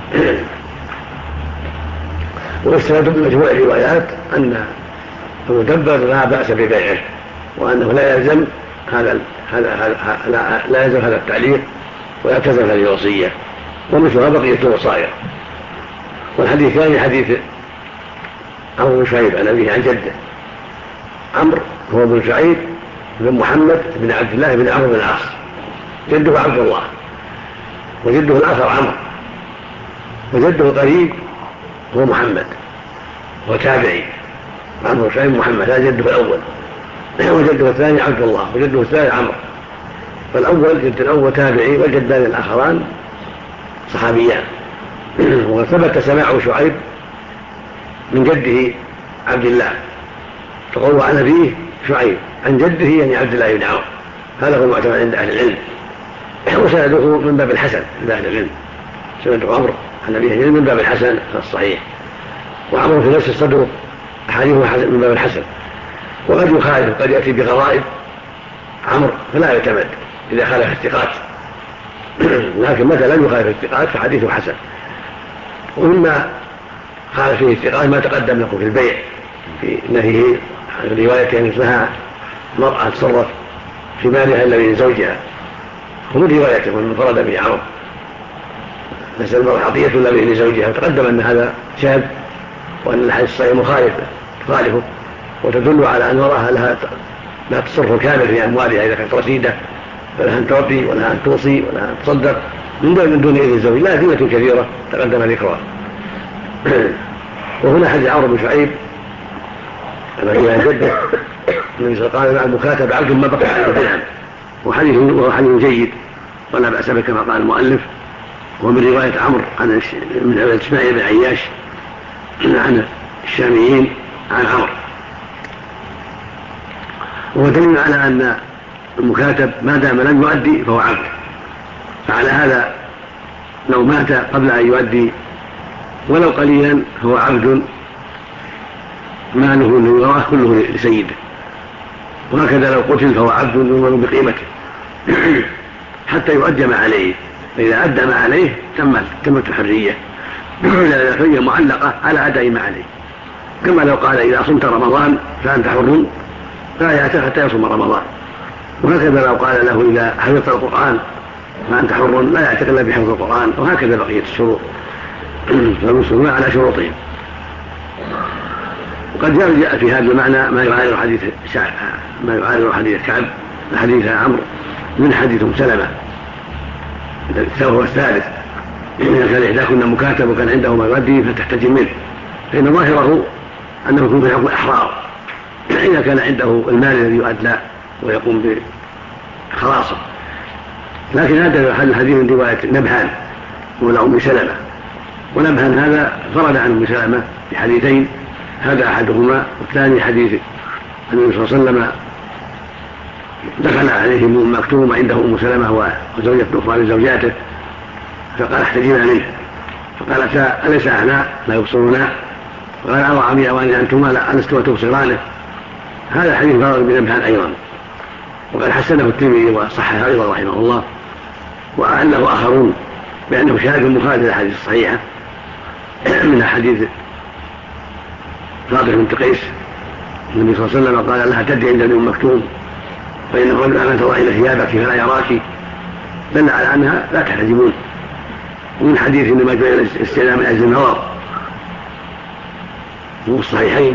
[SPEAKER 1] واستند بمجموع الروايات أن المدبر لا بأس ببيعه، وأنه لا يلزم هذا التعليق ولا تلزم هذه الوصية، ومثلها بقية الوصايا. والحديث الثاني حديث عمرو بن شعيب عن أبيه عن جده. عمرو هو بن شعيب بن محمد بن عبد الله بن عمرو بن العاص، جده عبد الله، وجده الآخر عمرو، وجده قريب هو محمد، هو تابعي. عمرو بن شعيب محمد هذا جده الأول، وجده الثاني عبد الله، وجده الثالث عمرو. فالأول جد الأول تابعي، والجدان الآخران صحابيان. وثبت سماع شعيب من جده عبد الله، فقوله عن أبيه شعيب عن جده يعني عبد الله بن عمرو، هذا هو المعتمد عند أهل العلم، وسنده من باب الحسن عند أهل العلم. سند عمرو عن أبيه من باب الحسن الصحيح، وعمرو في نفس الصدر أحاديثه من باب الحسن. وقد يخالف، قد يأتي بغرائب عمرو فلا يعتمد إذا خالف الثقات، لكن مثلا يخالف الثقات فحديثه حسن. ومما خالف فيه الثقات ما تقدم لكم في البيع، في نهيه عن رواية أن اسمها مرأة تصرف في مالها إلا من زوجها، ومن روايته من فرد به عمرو ليس المرأة عطية إلا من زوجها. تقدم أن هذا شاذ، وأن الحديث الصحيح تخالفه، وتدل على أن المرأة لها تصرف كامل في أموالها إذا كانت رشيدة، فلها أن تعطي ولها أن توصي ولها أن تصدق من دون إذن الزوج، لا أدلة كثيرة تقدم ذكرها. وهنا حديث عمرو بن شعيب كما هي عن جده النبي صلى الله عليه وسلم قال المكاتب عبد ما بقي عليه درهم، وهو حديث جيد ولا بأس به كما قال المؤلف. ومن رواية عمرو من إسماعيل بن عياش عن الشاميين عن عمرو. ودليل على أن المكاتب ما دام لم يؤدي فهو عبد. فعلى هذا لو مات قبل أن يؤدي ولو قليلا هو عبد، ماله الذي وراه كله لسيده. وهكذا لو قتل فهو عبد يؤمن بقيمته حتى يؤدي ما عليه، فإذا أدى ما عليه تمت الحرية، إذا الحرية معلقة على أداء ما عليه. كما لو قال إذا صمت رمضان فأنت حر لا يعتق حتى يصوم رمضان. وهكذا لو قال له إذا حفظت القرآن فأنت حر لا يعتق إلا بحفظ القرآن. وهكذا بقية الشروط، فالمسلمون على شروطهم. وقد جاء في هذا المعنى ما يعارض حديث كعب، حديث عمرو من حديث سلمة هو الثالث. إذا كان إحداكن مكاتب وكان عنده ما يؤدي فتحتجم منه، فإن ظاهره أنه يكون في حكم الأحرار إذا كان عنده المال الذي يؤدى ويقوم بخلاصه. لكن هذا الحديث من رواية نبهان ولا أم سلمة، ونبهان هذا فرد عن أم سلمة بحديثين، هذا أحدهما، والثاني حديث النبي صلى الله عليه وسلم دخل عليه أم مكتوم عنده أم سلمة وزوجة أخرى لزوجاته فقال احتجبنا منه، فقالتا أليس أعمى لا يبصرنا؟ قال أو عمي أواني أنتما ألستما تبصرانه؟ هذا حديث فرد بنبهان أيضا، وقد حسنه الترمذي وصححه أيضا رحمه الله، وأعله آخرون بأنه شاهد مخالف للأحاديث الصحيحة من حديث فاطمة بنت قيس النبي صلى الله عليه وسلم قال لها تدعي عند أم مكتوم فإن الرجل أن تضعين ثيابك فلا يراك، دل على أنها لا تحتجبون. ومن حديث إنما جاء الاستئذان من أجل النظر في الصحيحين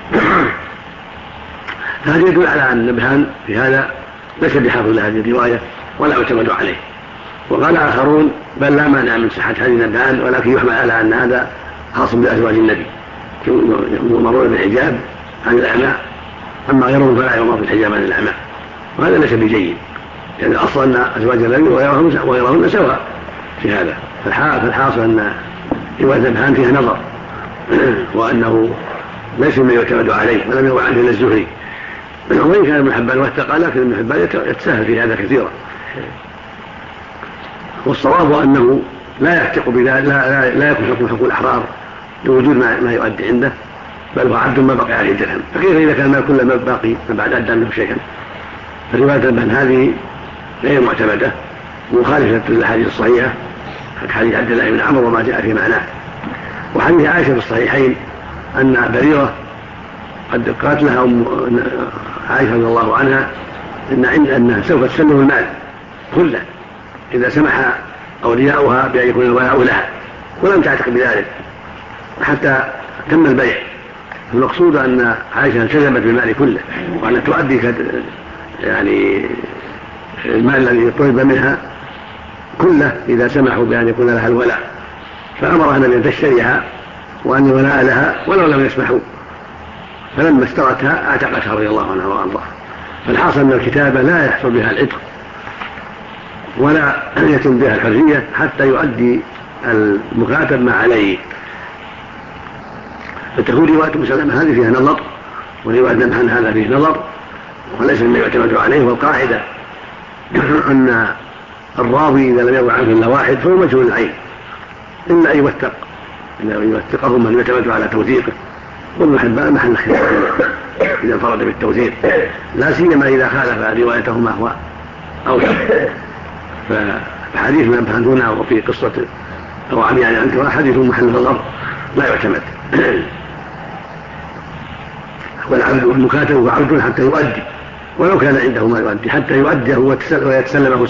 [SPEAKER 1] هذا يدل على أن نبهان في هذا ليس بحافظ لهذه الرواية ولا يعتمد عليه. وقال آخرون بل لا مانع من صحة هذه النبهان، ولكن يحمل على أن هذا خاص بأزواج النبي يؤمرون بالحجاب عن الأعمى، أما غيرهم فلا يؤمر بالحجاب عن الأعمى، وهذا ليس بجيد، يعني الأصل أن أزواج النبي وغيرهن سواء في هذا. فالحاصل أن رواية نبهان فيها نظر وأنه ليس مما يعتمد عليه ولم يروى عنه إلا الزهري، وإن كان ابن حبان وثق، لكن ابن حبان يتساهل في هذا كثيرا. والصواب أنه لا يحتق بذلك، لا يكون حكم الأحرار لوجود ما يؤدي عنده، بل هو عبد ما بقي عليه درهم. فكيف إذا كان ما كل ما باقي ما بعد أدى منه شيئا؟ الرواية البن هذه غير معتمدة مخالفة للأحاديث الصحيحة كحديث عبد الله بن عمرو وما جاء في معناه. وحديث عائشة في الصحيحين أن بريرة قد قالت لها عائشة رضي الله عنها أنها سوف تسلم المال كله إذا سمح أولياؤها بأن يكون الولاء لها، ولم تعتق بذلك حتى تم البيع. المقصود أن عائشة التزمت بالمال كله، وأن تؤدي يعني المال الذي طلب منها كله إذا سمحوا بأن يكون لها الولاء، فأمرها النبي أن تشتريها وأن الولاء لها ولو لم يسمحوا، فلما اشترتها اعتقتها رضي الله عنها وأرضاها. فالحاصل أن الكتابة لا يحصل بها العتق ولا يتم بها الحرية حتى يؤدي المكاتب ما عليه. فتكون رواية مسلمة هذه فيها نظر، ورواية نبهان هذا فيه نظر، وليس مما يعتمد عليه. والقاعدة أن الراوي إذا لم يروي عنه إلا واحد فهو مجهول العين إلا أن يوثق، إلا أن يوثقه من يعتمد على توثيقه، وابن حبان محل خلاف إذا انفرد بالتوثيق، لا سيما إذا خالف روايتهما هو أوثق. فحديث نبهان هنا وفي قصة أو عمي يعني أنت حديث محل نظر لا يعتمد. والعبد والمكاتب هو عبد حتى يؤدي، ولو كان عنده ما يؤدي حتى يؤديه ويتسلمه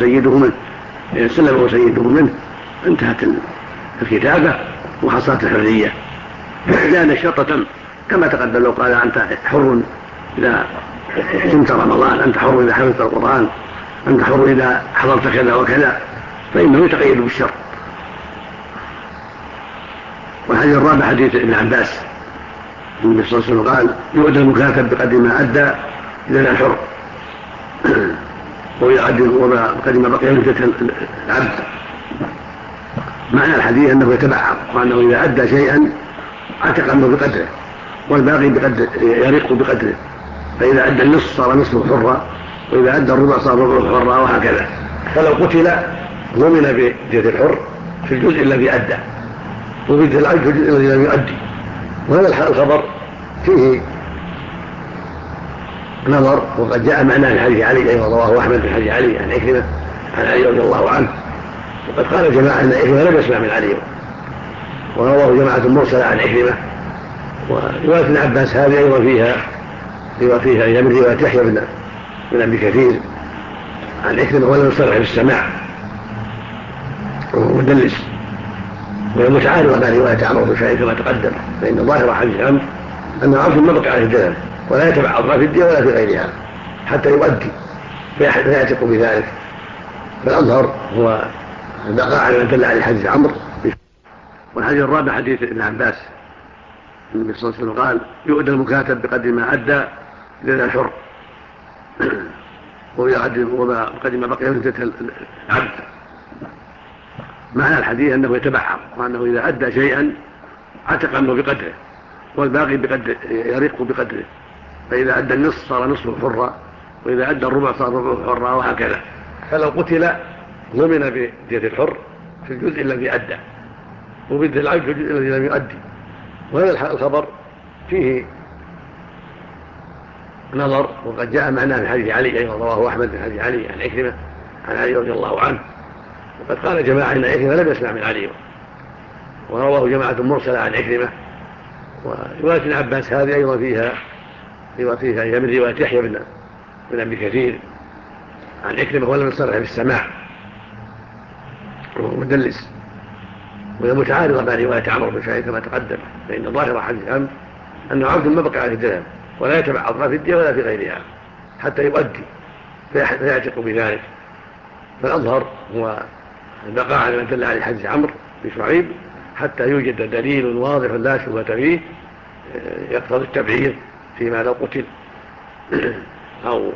[SPEAKER 1] سيده منه انتهت الكتابة وحصلت الحرية، لأن الشرط تم كما تقدم. لو قال أنت حر إذا صمت رمضان، أنت حر إذا حفظت القرآن، أنت حر إذا حضرت كذا وكذا، فإنه يتقيد بالشرط. والحديث الرابع حديث ابن عباس النبي صلى الله عليه وسلم قال يؤدى المكاتب بقدر ما أدى إذا كان حر، وبقدر ما بقي مدة العبد. معنى الحديث أنه يتبعض، وأنه إذا أدى شيئا اعتق عنه بقدره، والباقي يرق بقدره. فإذا أدى النصف صار نصفه حرا، وإذا أدى الربع صار ربع حرة وهكذا. فلو قتل ضمن بجزء الحر في الجزء الذي أدى وبجزء العبد في الجزء الذي لم يؤدي. وهذا الخبر فيه نظر، وقد جاء معناه في حديث علي أيضا رواه أحمد في حديث علي عن عكرمة عن علي رضي الله عنه، وقد قال جماعة أن عكرمة لم يسمع من علي، ورواه جماعة مرسلة عن عكرمة. ورواية ابن عباس هذه أيضا فيها من رواية يحيى بن أبي كثير عن عكرمة ولم يصرح بالسماع وهو مدلس، وهي متعارضة مع رواية عمرو بن شعيب كما تقدم، فإن ظاهر حديث عمرو أنه عبد ما بقي عليه الدم ولا يتبع لا في الدية ولا في غيرها حتى يؤدي فيعتق بذلك. فالأظهر هو البقاء على ما دل عليه حديث عمرو. والحديث الرابع حديث ابن عباس النبي صلى الله عليه وسلم قال: يؤدى المكاتب بقدر ما أدى إلى الحر وبقدر ما بقي من العبد. معنى الحديث أنه يتبعهم، وأنه إذا أدى شيئا عتق عنه بقدره والباقي بقدر يرق بقدره، فإذا أدى النصف صار نصف حرة، وإذا أدى الربع صار ربع حرة وهكذا. فلو قتل ضمن بجزء الحر في الجزء الذي أدى وبجزء العبد في الجزء الذي لم يؤدي. وهذا الخبر فيه نظر، وقد جاء معناه في حديث علي أيضا رواه أحمد في حديث علي عن عكرمة عن علي رضي الله عنه، وقد قال جماعة أن عكرمة لم يسمع من علي، ورواه جماعة مرسلة عن عكرمة. ورواية ابن عباس هذه أيضا فيها من رواية يحيى بن أبي كثير عن عكرمة ولم يصرح بالسماع وهو مدلس، وهي متعارضة مع رواية عمرو بن شعيب كما تقدم، فإن ظاهر حديث عمرو أنه عبد ما بقي عليه الدم ولا يتبع لا في الدية ولا في غيرها حتى يؤدي فيعتق بذلك. فالأظهر هو البقاء على ما دل عليه حديث عمرو بن شعيب حتى يوجد دليل واضح لا شبهة فيه يقتضي التبعير فيما لو قتل أو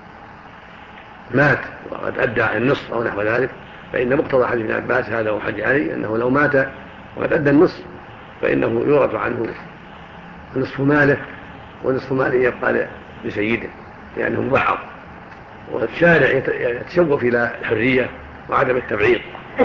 [SPEAKER 1] مات وقد أدى النصف أو نحو ذلك، فإن مقتضى حديث ابن عباس هذا وحديث علي أنه لو مات وقد أدى النصف فإنه يورث عنه نصف ماله، ونصف ماله يبقى لسيده لأنه مبعض. والشارع يتشوف إلى الحرية وعدم التبعيض،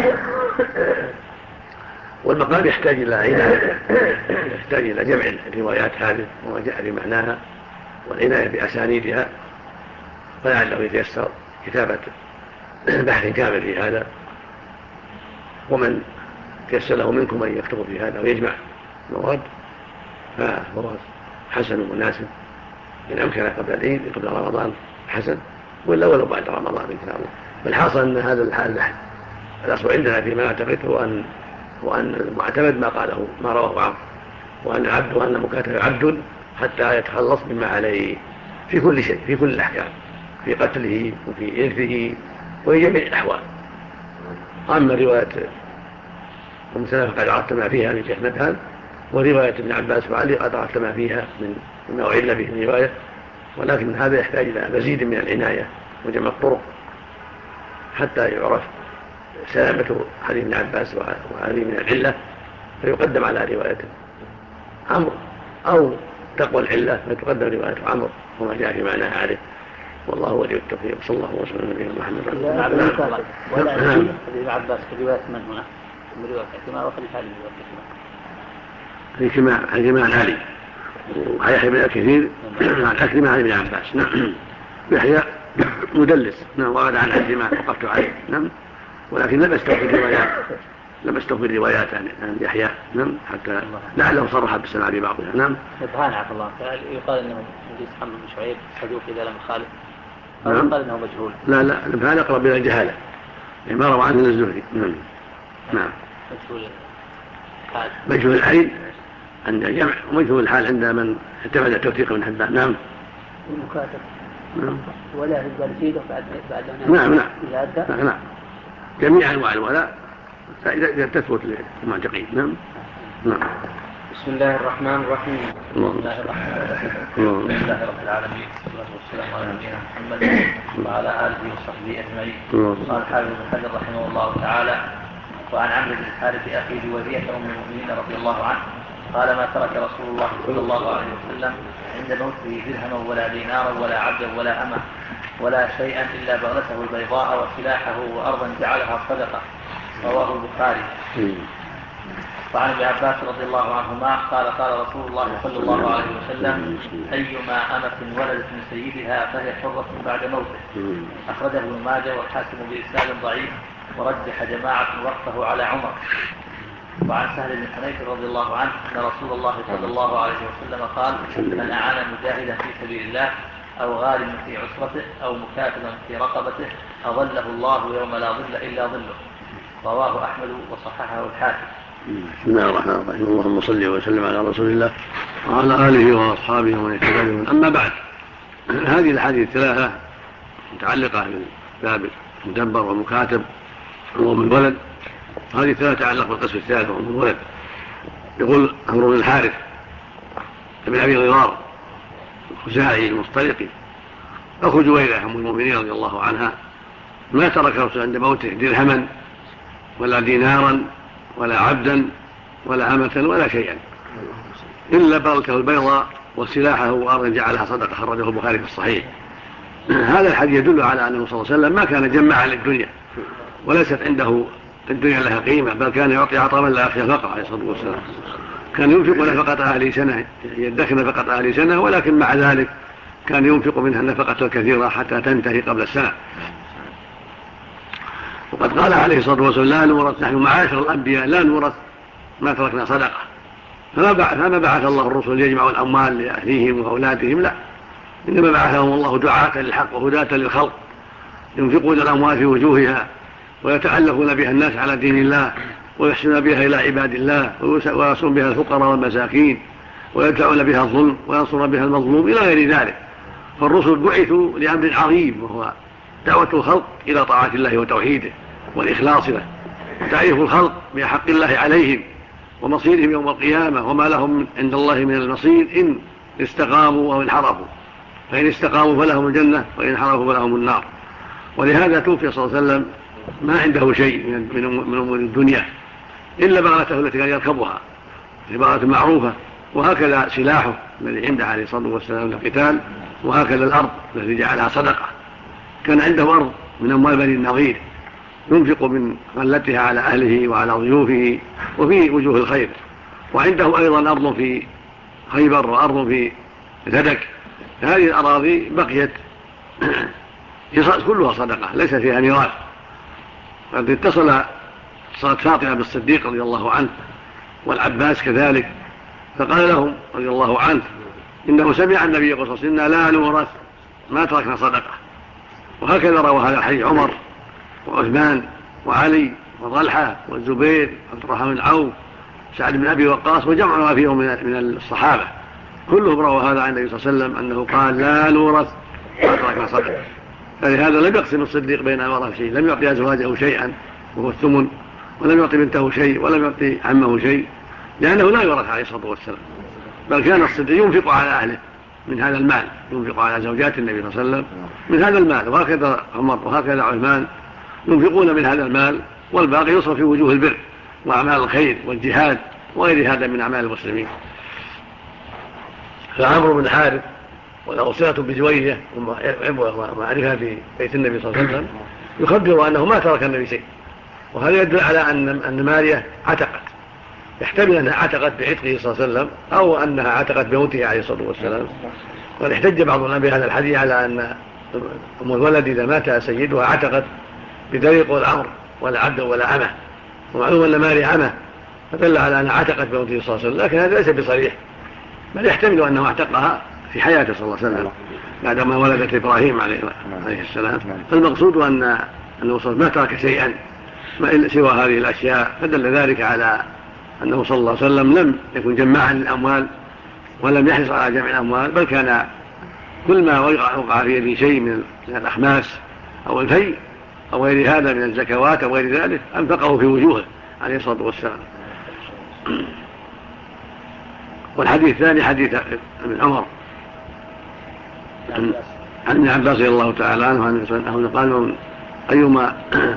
[SPEAKER 1] والمقام يحتاج إلى عناية، يحتاج إلى جمع الروايات هذه وما جاء بمعناها والعناية بأسانيدها، فلعله يتيسر كتابة بحث كامل في هذا. ومن تيسر له منكم أن يكتب في هذا ويجمع مواد فهو حسن ومناسب، إن أمكن قبل العيد قبل رمضان حسن، ولا ولو بعد رمضان إن شاء الله. فالحاصل أن هذا الحال الأصل عندنا فيما نعتقد هو أن المعتمد ما قاله ما رواه عمرو، وأن العبد وأن المكاتب عبد حتى يتخلص مما عليه في كل شيء، في كل الأحكام، في قتله وفي إرثه وفي جميع الأحوال. أما رواية أم سلمة قد عرفت ما فيها من شيخ نبهان، ورواية ابن عباس وعلي قد عرفت ما فيها مما أعل به الرواية، ولكن هذا يحتاج إلى مزيد من العناية وجمع الطرق حتى يعرف سلامة حديث ابن عباس وهذه من العلة فيقدم على رواية عمرو، أو تقوى العلة فتقدم رواية عمرو وما جاء في معناها عليه. والله ولي التوفيق. صلى الله وسلم على نبينا محمد.
[SPEAKER 2] ولا ابن عباس في رواية من هنا؟ من رواية حكمة وخليفة علي
[SPEAKER 1] في جماعة علي ويحيى بن كثير عن عكرمة عن ابن عباس. نعم. يحيى مدلس، نعم، وقد عن عكرمة وقفت عليه، نعم، ولكن لم استوفي الروايات عن يحيى، نعم، حتى لعله صرح بالسماع ببعضها. نعم.
[SPEAKER 2] سبحان عفى الله تعالى. يقال انه مجلس محمد بن شعيب صدوق اذا لم يخالف،
[SPEAKER 1] نعم.
[SPEAKER 2] يقال انه مجهول.
[SPEAKER 1] لا هذا اقرب الى الجهاله، ما روى عنه الزهري. نعم. مجهول العين عند الجمع، ومجهول الحال عند من اعتمد التوثيق من حبان. نعم.
[SPEAKER 2] المكاتب ولا يقبل سيده بعد
[SPEAKER 1] نعم جميع انواع الولاء فاذا تثبت للمعتقين. نعم.
[SPEAKER 2] بسم الله الرحمن الرحيم. الحمد لله رب العالمين، والصلاه والسلام على نبينا محمد وعلى اله وصحبه اجمعين. قال الحافظ ابن حجر رحمه الله تعالى: وعن عمرو بن الحارث اخي جويرية ام المؤمنين رضي الله عنه قال: ما ترك رسول الله صلى الله عليه وسلم عند موته درهما ولا دينارا ولا عبدا ولا أمة ولا شيئا إلا بغلته البيضاء وسلاحه وأرضا جعلها صدقة. رواه البخاري. وعن ابن عباس رضي الله عنهما قال قال رسول الله صلى الله عليه وسلم: أيما أمة ولدت من سيدها فهي حرة بعد موته. أخرجه ابن ماجه والحاكم بإسناد ضعيف، ورجح جماعة وقفه على عمر. وعن سهل بن حنيف رضي الله عنه أن رسول الله صلى الله عليه وسلم قال: من أعان مجاهدا في سبيل الله أو غارما في عسرته أو مكاتبا في رقبته أظله الله يوم لا ظل إلا ظله. رواه أحمد وصححه الحاكم.
[SPEAKER 1] بسم الله الرحمن الرحيم. اللهم صل وسلم على رسول الله وعلى آله وأصحابه ومن اهتدى بهداه. أما بعد، هذه الأحاديث الثلاثة متعلقة بالباب المدبر والمكاتب وأم الولد. هذه الثلاثة تتعلق بالقسم الثالث وأم الولد. يقول عمرو بن الحارث بن أبي غرار الخزاعي المصطلقي أخو جويرة أم المؤمنين رضي الله عنها: ما ترك رسول عند موته درهما ولا دينارا ولا عبدا ولا أمة ولا شيئا إلا بغلته البيضاء وسلاحه وأرضا جعلها صدقة. خرجه البخاري في الصحيح. هذا الحديث يدل على أنه صلى الله عليه وسلم ما كان جمعا للدنيا، وليست عنده الدنيا لها قيمة، بل كان يعطي عطاء من لا يخشى فقر عليه الصلاة والسلام. كان ينفق نفقة أهل سنة، يدخر نفقة أهل سنة، ولكن مع ذلك كان ينفق منها النفقة الكثيرة حتى تنتهي قبل السنة. وقد قال عليه الصلاة والسلام: لا نورث نحن معاشر الأنبياء لا نورث ما تركنا صدقة. فما بعث الله الرسل ليجمعوا الأموال لأهليهم وأولادهم، لا، إنما بعثهم الله دعاة للحق وهداة للخلق، ينفقون الأموال في وجوهها ويتألفون بها الناس على دين الله ويحسنون بها إلى عباد الله ويصون بها الفقراء والمساكين ويدفعون بها الظلم وينصرون بها المظلوم إلى غير ذلك. فالرسل بعثوا لأمر عظيم، وهو دعوة الخلق إلى طاعة الله وتوحيده والإخلاص له، وتعريف الخلق بحق الله عليهم ومصيرهم يوم القيامة وما لهم عند الله من المصير إن استقاموا أو انحرفوا. فإن استقاموا فلهم الجنة وإن انحرفوا فلهم النار. ولهذا توفي صلى الله عليه وسلم ما عنده شيء من أمور الدنيا إلا بغلته التي كان يركبها، بغلة معروفة، وهكذا سلاحه الذي عنده عليه الصلاة والسلام للقتال، وهكذا الأرض التي جعلها صدقة. كان عنده أرض من أموال بني النضير ينفق من غلتها على أهله وعلى ضيوفه وفي وجوه الخير. وعنده أيضا أرض في خيبر وأرض في ذدك. هذه الأراضي بقيت كلها صدقة ليس فيها ميراث. قد اتصلت فاطمة بالصديق رضي الله عنه والعباس كذلك، فقال لهم رضي الله عنه: إنه سمع النبي يقول صلى الله عليه وسلم: لا نورث ما تركنا صدقة. وهكذا روى هذا الحديث عمر وعثمان وعلي وطلحة والزبير وعبد الرحمن بن عوف سعد بن أبي وقاص وجمع فيهم من الصحابة، كلهم روى هذا عن النبي صلى الله عليه وسلم أنه قال: لا نورث ما تركنا صدقة. فلهذا لم يقسم الصديق بين الورث شيء، لم يعطي أزواجه شيئا وهو الثمن، ولم يعطي بنته شيء، ولم يعطي عمه شيء، لأنه لا يورث عليه الصلاة والسلام. بل كان الصديق ينفق على أهله من هذا المال، ينفق على زوجات النبي صلى الله عليه وسلم من هذا المال، وهكذا عمر وهكذا عثمان ينفقون من هذا المال، والباقي يصرف في وجوه البر وأعمال الخير والجهاد وغير هذا من أعمال المسلمين. فعمرو بن الحارث وله صلة بجويرية ومعرفة في بيت النبي صلى الله عليه وسلم يخبر أنه ما ترك النبي شيء. وهذا يدل على أن مارية عتقت، يحتمل أنها عتقت بعتقه صلى الله عليه وسلم أو أنها عتقت بموته عليه الصلاة والسلام. وقد احتج بعض العلماء بهذا الحديث على أن أم الولد إذا مات سيدها عتقت بدريق والعمر ولا عبد ولا أمة، ومعلوم أن مارية أمة، فدل على أنها عتقت بموته صلى الله عليه وسلم، لكن هذا ليس بصريح، بل يحتمل أنه اعتقها في حياته صلى الله عليه وسلم بعدما ولدت إبراهيم عليه السلام. فالمقصود أنه ما ترك شيئا سوى هذه الأشياء، فدل ذلك على أنه صلى الله عليه وسلم لم يكن جماعا للأموال ولم يحرص على جمع الأموال، بل كان كل ما وقع في يده شيء من الأخماس أو الفيء أو غير هذا من الزكوات أو غير ذلك أنفقه في وجوهه عليه الصلاة والسلام. والحديث الثاني حديث ابن عمر عن ابن عباس رضي الله تعالى عنه أنه قال: أيما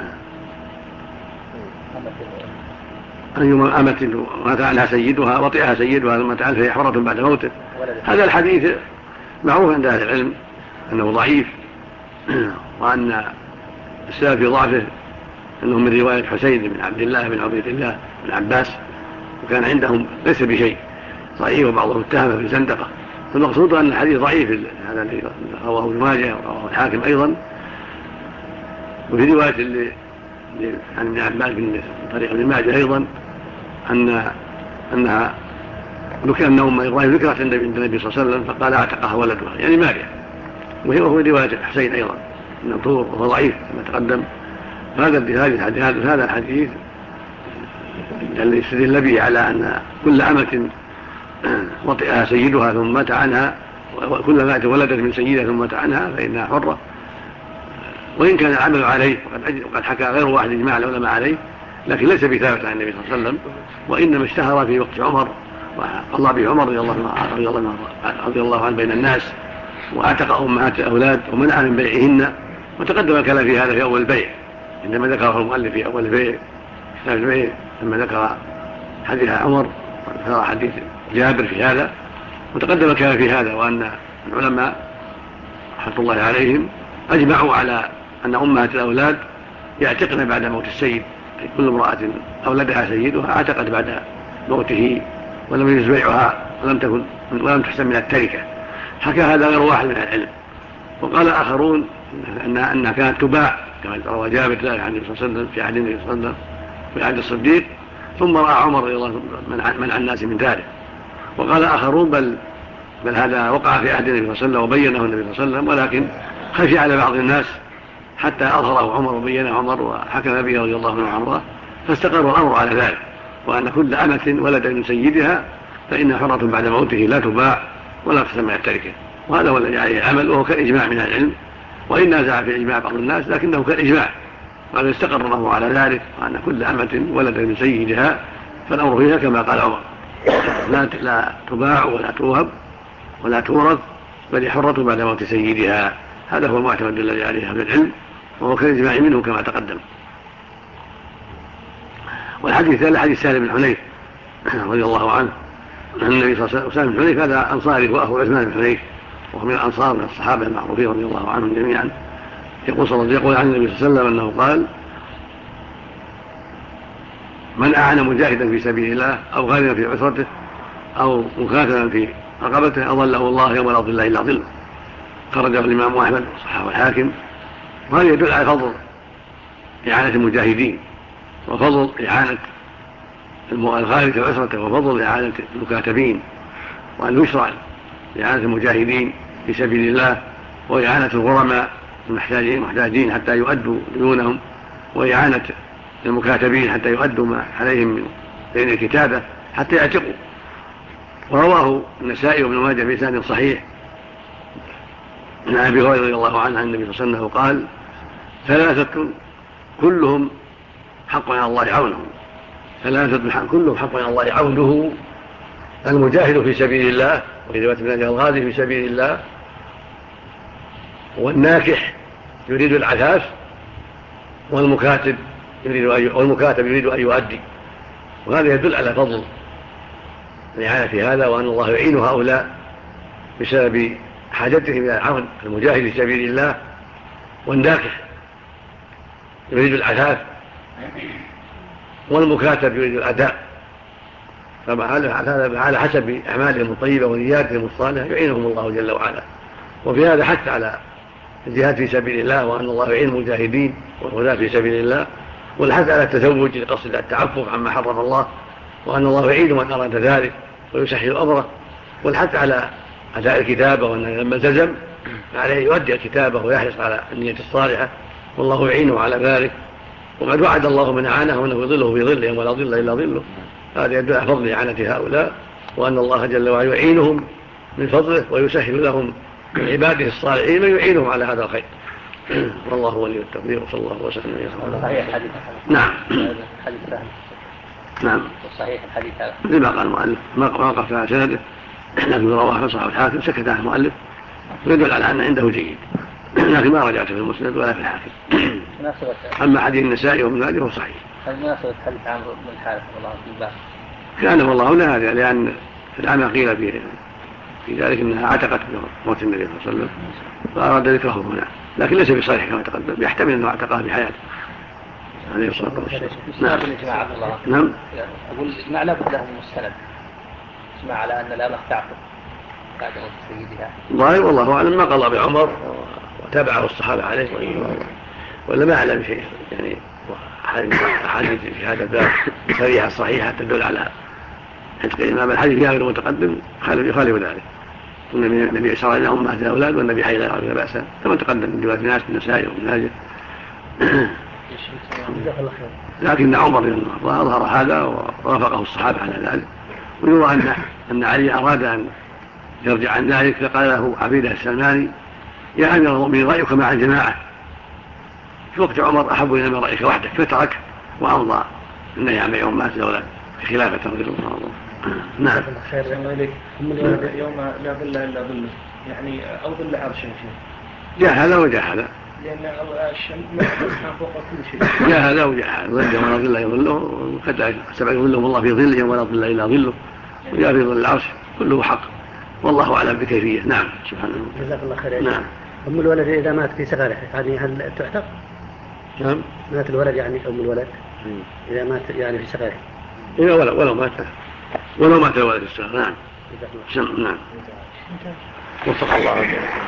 [SPEAKER 1] أمة مات عنها سيدها وطئها سيدها ثم تعال فهي حرة بعد موته. هذا الحديث معروف عند أهل العلم أنه ضعيف، وأن السبب في ضعفه أنه من رواية حسين بن عبد الله بن عبيد الله بن عباس، وكان عندهم ليس بشيء ضعيف، وبعضهم اتهمه بالزندقة. فالمقصود أن الحديث ضعيف، هذا الذي رواه ابن ماجه ورواه الحاكم أيضا. وفي رواية عن ابن عباس من طريق ابن ماجه أيضا أنها أن أم إبراهيم ذكرت عند النبي صلى الله عليه وسلم فقال اعتقها ولدها، يعني ماريا. وهو رواية حسين أيضا أنه وهو ضعيف كما تقدم. هذا الحديث الذي يستدل به على أن كل أمة وطئها سيدها ثم مات عنها، وكل ما ولدت من سيدها ثم مات عنها فإنها حرة، وإن كان العمل عليه وقد حكى غير واحد إجماع العلماء عليه، لكن ليس بثابت عن النبي صلى الله عليه وسلم، وإنما اشتهر في وقت عمر وقضى به عمر رضي الله عنه بين الناس، واعتق أمهات الأولاد ومنع من بيعهن. وتقدم الكلام في هذا في أول البيع عندما ذكره المؤلف في أول البيع لما ذكر حديث عمر وذكر حديث جابر في هذا، وتقدم الكلام في هذا. وأن العلماء رحمة الله عليهم أجمعوا على أن أمهات الأولاد يعتقن بعد موت السيد، كل امرأة أولدها سيدها اعتقد بعد موته ولم يجوز بيعها ولم تحسن من التركة. حكى هذا غير واحد من العلم. وقال آخرون أنها كانت تباع كما روى جابر عن النبي صلى الله عليه وسلم في عهد النبي صلى الله عليه وسلم في عهد الصديق، ثم رأى عمر رضي الله عنه منع الناس من ذلك. وقال آخرون بل هذا وقع في عهد النبي صلى الله عليه وسلم وبينه النبي صلى الله عليه وسلم، ولكن خفي على بعض الناس حتى أظهره عمر وبينه عمر وحكم به رضي الله عنه وعمره، فاستقر الأمر على ذلك، وأن كل أمة ولد من سيدها فإنها حرة بعد موته لا تباع ولا تسمى التركة. وهذا هو الذي عليه العمل، وهو كالإجماع من العلم، وإن نازع في إجماع بعض الناس لكنه كالإجماع، وهذا استقر له على ذلك، وأن كل أمة ولد من سيدها فالأمر فيها كما قال عمر لا تباع ولا توهب ولا تورث، بل حرة بعد موت سيدها. هذا هو المعتمد الذي عليه أهل العلم، وهو كالإجماع منه كما تقدم. والحديث الثالث حديث سالم بن حنيف رضي الله عنه عن النبي صلى الله عليه وسلم. سالم بن حنيف هذا أنصاري وأخو عثمان بن حنيف، وهو من الأنصار من الصحابة المعروفين رضي الله عنهم جميعا. يقول عن النبي صلى الله عليه وسلم أنه قال: من أعان مجاهدا في سبيل الله أو غارما في عسرته أو مكاتبا في رقبته أظله الله يوم لا ظل إلا ظله. خرجه الإمام أحمد وصححه الحاكم. وهذا يدل على فضل إعانة المجاهدين، وفضل إعانة الغارم في عسرته، وفضل إعانة المكاتبين، وأن يشرع إعانة المجاهدين في سبيل الله، وإعانة الغرماء المحتاجين حتى يؤدوا ديونهم، وإعانة المكاتبين حتى يؤدوا ما عليهم من دين الكتابة حتى يعتقوا. ورواه النسائي وابن ماجه بإسناد صحيح عن أبي هريرة رضي الله عنه عن النبي صلى الله عليه وسلم قال: ثلاثة كلهم حق على الله عونهم. ثلاثة كلهم حق على الله عونه: المجاهد في سبيل الله، وفي رواية ابن ماجه الغازي في سبيل الله، والناكح يريد العفاف، والمكاتب يريد أن يؤدي. وهذا يدل على فضل الإعانة في هذا، وأن الله يعين هؤلاء بسبب حاجتهم إلى العون. المجاهد في سبيل الله والناكح يريد العفاف، والمكاتب يريد الأداء، فهذا على حسب أعمالهم الطيبة ونياتهم الصالحة يعينهم الله جل وعلا. وفي هذا حث على الجهاد في سبيل الله، وأن الله يعين المجاهدين والغزاة في سبيل الله، والحث على التزوج لقصد التعفف عما حرم الله، وأن الله يعين من أراد ذلك ويسهل أمره، والحث على أداء الكتابة، وأنه لما التزم عليه يؤدي الكتابة ويحرص على النية الصالحة، والله يعينه على ذلك. وقد وعد الله من أعانه أنه يظله في ظله ولا ظل إلا ظله. هذا يدل على فضل إعانة هؤلاء، وأن الله جل وعلا يعينهم من فضله ويسهل لهم من عباده الصالحين من يعينهم على هذا الخير. والله ولي التوفيق، وصلى الله وسلم.
[SPEAKER 2] صحيح الحديث.
[SPEAKER 1] نعم.
[SPEAKER 2] حديث سهل.
[SPEAKER 1] نعم.
[SPEAKER 2] صحيح الحديث هذا.
[SPEAKER 1] مثل ما قال المؤلف ما وقف على سنده، لكن رواه صحابة الحاكم سكت عن المؤلف، ويدل على أن عنده جيد، لكن ما رجعت في المسند ولا في الحاكم. أما حديث النسائي ومن ذلك هو صحيح.
[SPEAKER 2] المناسبة حديث عمرو بن الحارث والله في الباب
[SPEAKER 1] كان والله لا هذا، لأن العمى قيل في ذلك أنها عتقت بموت النبي صلى الله عليه وسلم فأراد ذكره هنا، لكن ليس بصريح كما تقدم، يحتمل أنه اعتقها بحياته عليه الصلاة والسلام. نعم.
[SPEAKER 2] أقول ما لا بد له من السند، اسمع على أن الأمة تعتق بعد موت سيدها.
[SPEAKER 1] ظاهر والله أعلم ما قضى بعمر وتابعه الصحابة عليه ولا ما أعلم شيء يعني أحاديث في هذا الباب صريحة صحيحة تدل على عتق الإمام. الحديث في آخر المتقدم يخالف ذلك، أن النبي صلى الله عليه وسلم أمهات الأولاد والنبي حي لا يرى بأسا كما تقدم من رواية ناس النسائي وابن ماجه. لكن عمر رضي الله عنه أظهر هذا ورافقه الصحابة على ذلك. ويرى أن علي أراد أن يرجع عن ذلك فقال له عبيده السلماني يا أمير المؤمنين رأيك مع الجماعة. في وقت عمر أحب إلى من رأيك وحدك فترك وأمضى النهي عن بيع أمهات الأولاد في خلافة رضي الله عنه. نعم.
[SPEAKER 4] يوم لا ظل إلا ظله يعني أو ظل عرش شيء.
[SPEAKER 1] جاء هذا وجاء هذا.
[SPEAKER 4] لأن الشمس فوق كل شيء.
[SPEAKER 1] جاء هذا وجاء هذا. ظل ولا ظل يظله وقد سبق يظلهم الله في ظله ولا ظل إلا ظله وجاء في ظل العرش كله حق والله أعلم بكيفية. نعم سبحانه.
[SPEAKER 4] جزاك الله خير.
[SPEAKER 1] نعم.
[SPEAKER 4] أم الولد إذا مات في صغره يعني هل تعتق؟
[SPEAKER 1] نعم.
[SPEAKER 4] مات الولد يعني أم الولد إذا مات يعني في صغره.
[SPEAKER 1] إذا ولو مات الولد في الصغر. نعم. نعم. وفق الله.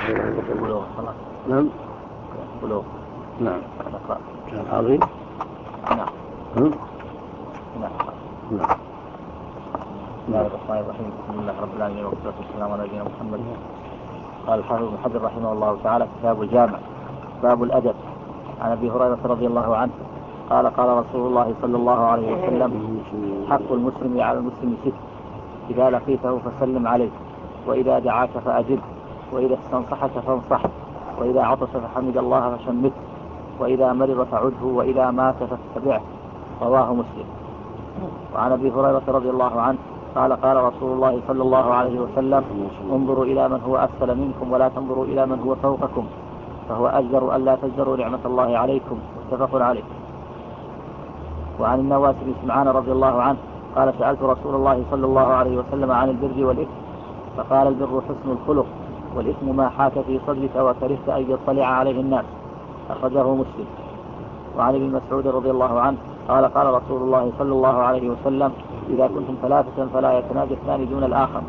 [SPEAKER 1] نعم.
[SPEAKER 3] بلوغ.
[SPEAKER 1] نعم. كان عظيم.
[SPEAKER 3] نعم.
[SPEAKER 1] نعم.
[SPEAKER 3] نعم. بسم الله الرحمن الرحيم. الحمد لله رب العالمين والصلاة والسلام على نبينا محمد. قال الحافظ ابن حجر رحمه الله تعالى كتاب الجامع باب الأدب. عن أبي هريرة رضي الله عنه قال قال رسول الله صلى الله عليه وسلم حق المسلم على المسلم 6: إذا لقيته فسلم عليه، وإذا دعاك فأجب، وإذا استنصحك فانصحه، وإذا عطس فحمد الله فشمته، وإذا مرض فعده، وإذا مات فاتبعه. رواه مسلم. وعن أبي هريرة رضي الله عنه قال قال رسول الله صلى الله عليه وسلم انظروا إلى من هو أسفل منكم ولا تنظروا إلى من هو فوقكم، فهو أجدر ألا تجدروا نعمة الله عليكم. متفق عليه. وعن النواس بن سمعان رضي الله عنه قال سألت رسول الله صلى الله عليه وسلم عن البر والإثم فقال البر حسن الخلق، والإثم ما حاك في صدرك وكرهت أن يطلع عليه الناس. أخرجه مسلم. وعن ابن مسعود رضي الله عنه قال قال رسول الله صلى الله عليه وسلم إذا كنتم 3 فلا يتناجى 2 دون الآخر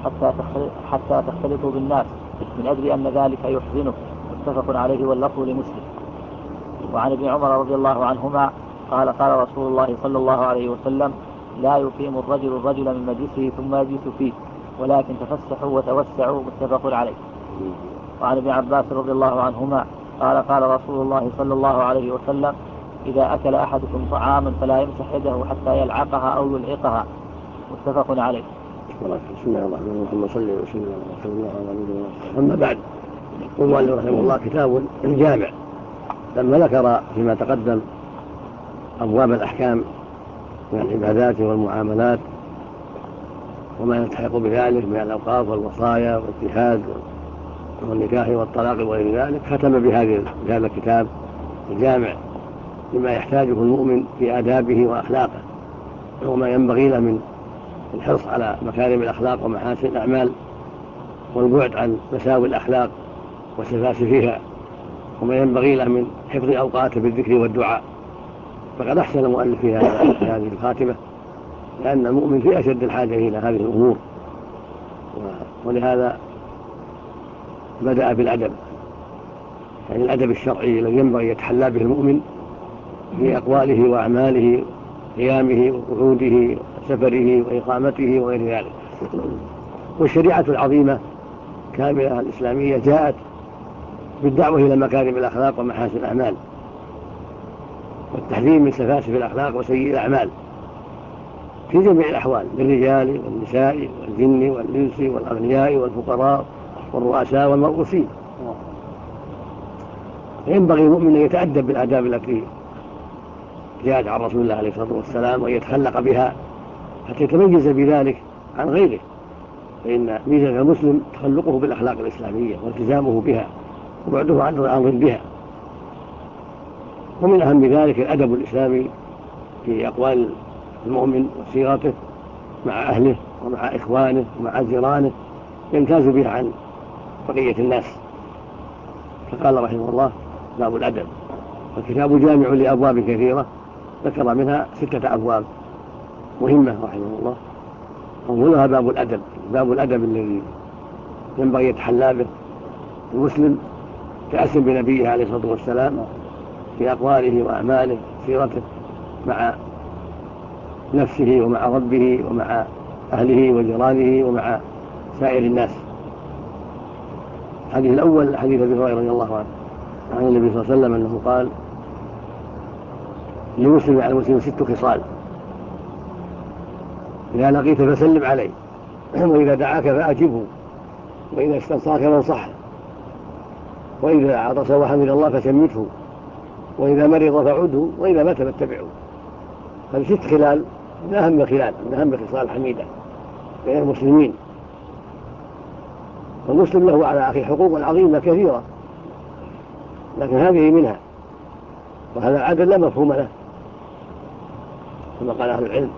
[SPEAKER 3] حتى تختلطوا بالناس من أجل أن ذلك يحزنه. متفق عليه واللفظ لمسلم. وعن ابن عمر رضي الله عنهما قال قال رسول الله صلى الله عليه وسلم لا يقيم الرجل من مجلسه ثم يجلس فيه ولكن تفسحوا وتوسعوا. متفق عليه. وعن ابن عباس رضي الله عنهما قال قال رسول الله صلى الله عليه وسلم إذا أكل أحدكم طعاما فلا يمسح يده حتى يلعقها أو يلعقها. متفق عليه.
[SPEAKER 1] بسم الله الرحمن الرحيم. صلى الله وسلم على رسول الله وعلى اله وصحبه. أما بعد، قال رحمه الله كتاب الجامع لما ذكر فيما تقدم أبواب الأحكام من العبادات والمعاملات وما يلتحق بذلك من الأوقاف والوصايا والجهاد والنكاح والطلاق وغير ذلك، ختم بهذا الكتاب الجامع لما يحتاجه المؤمن في آدابه وأخلاقه وما ينبغي له من الحرص على مكارم الأخلاق ومحاسن الأعمال والبعد عن مساوي الأخلاق وسفاسفها وما ينبغي له من حفظ أوقاته بالذكر والدعاء. فقد أحسن المؤلف في هذه الخاتمة لأن المؤمن في أشد الحاجة إلى هذه الأمور، ولهذا بدأ بالأدب، يعني الأدب الشرعي الذي ينبغي يتحلى به المؤمن في أقواله وأعماله، قيامه وقعوده وسفره وإقامته وغير ذلك. والشريعة العظيمة كاملة الإسلامية جاءت بالدعوة إلى مكارم الأخلاق ومحاسن الأعمال والتحذير من سفاسف الأخلاق وسيء الأعمال في جميع الأحوال للرجال والنساء والجن والإنس والأغنياء والفقراء والرؤساء والمرؤوسين. ينبغي المؤمن أن يتأدب بالآداب التي جاءت عن رسول الله عليه الصلاة والسلام وأن يتخلق بها حتى يتميز بذلك عن غيره، فإن ميزة المسلم تخلقه بالأخلاق الإسلامية والتزامه بها وبعده عن الأمر بها. ومن أهم ذلك الأدب الإسلامي في أقوال المؤمن وصيغته مع أهله ومع إخوانه ومع جيرانه يمتاز بها عن بقية الناس. فقال رحمه الله: باب الأدب. والكتاب جامع لأبواب كثيرة، ذكر منها 6 أبواب مهمة رحمه الله، أولها باب الأدب. باب الأدب الذي ينبغي يتحلى به المسلم تأسم بنبيه عليه الصلاة والسلام في أقواله وأعماله، سيرته مع نفسه ومع ربه ومع أهله وجيرانه ومع سائر الناس. الحديث الأول حديث أبي هريرة رضي الله عنه عن النبي صلى الله عليه وسلم أنه قال: لمسلم على المسلم 6 خصال: إذا لقيت فسلم عليه، وإذا دعاك فأجبه، وإذا استنصاك فانصحه، وإذا عطس وحمد الله فشمته، وإذا مرض فعده، وإذا مات فاتبعه. هذه 6 خلال من أهم خلال، من أهم خصال حميدة بين المسلمين. والمسلم له على أخيه حقوق عظيمة كثيرة، لكن هذه منها، وهذا العدل لا مفهوم له كما قال أهل العلم.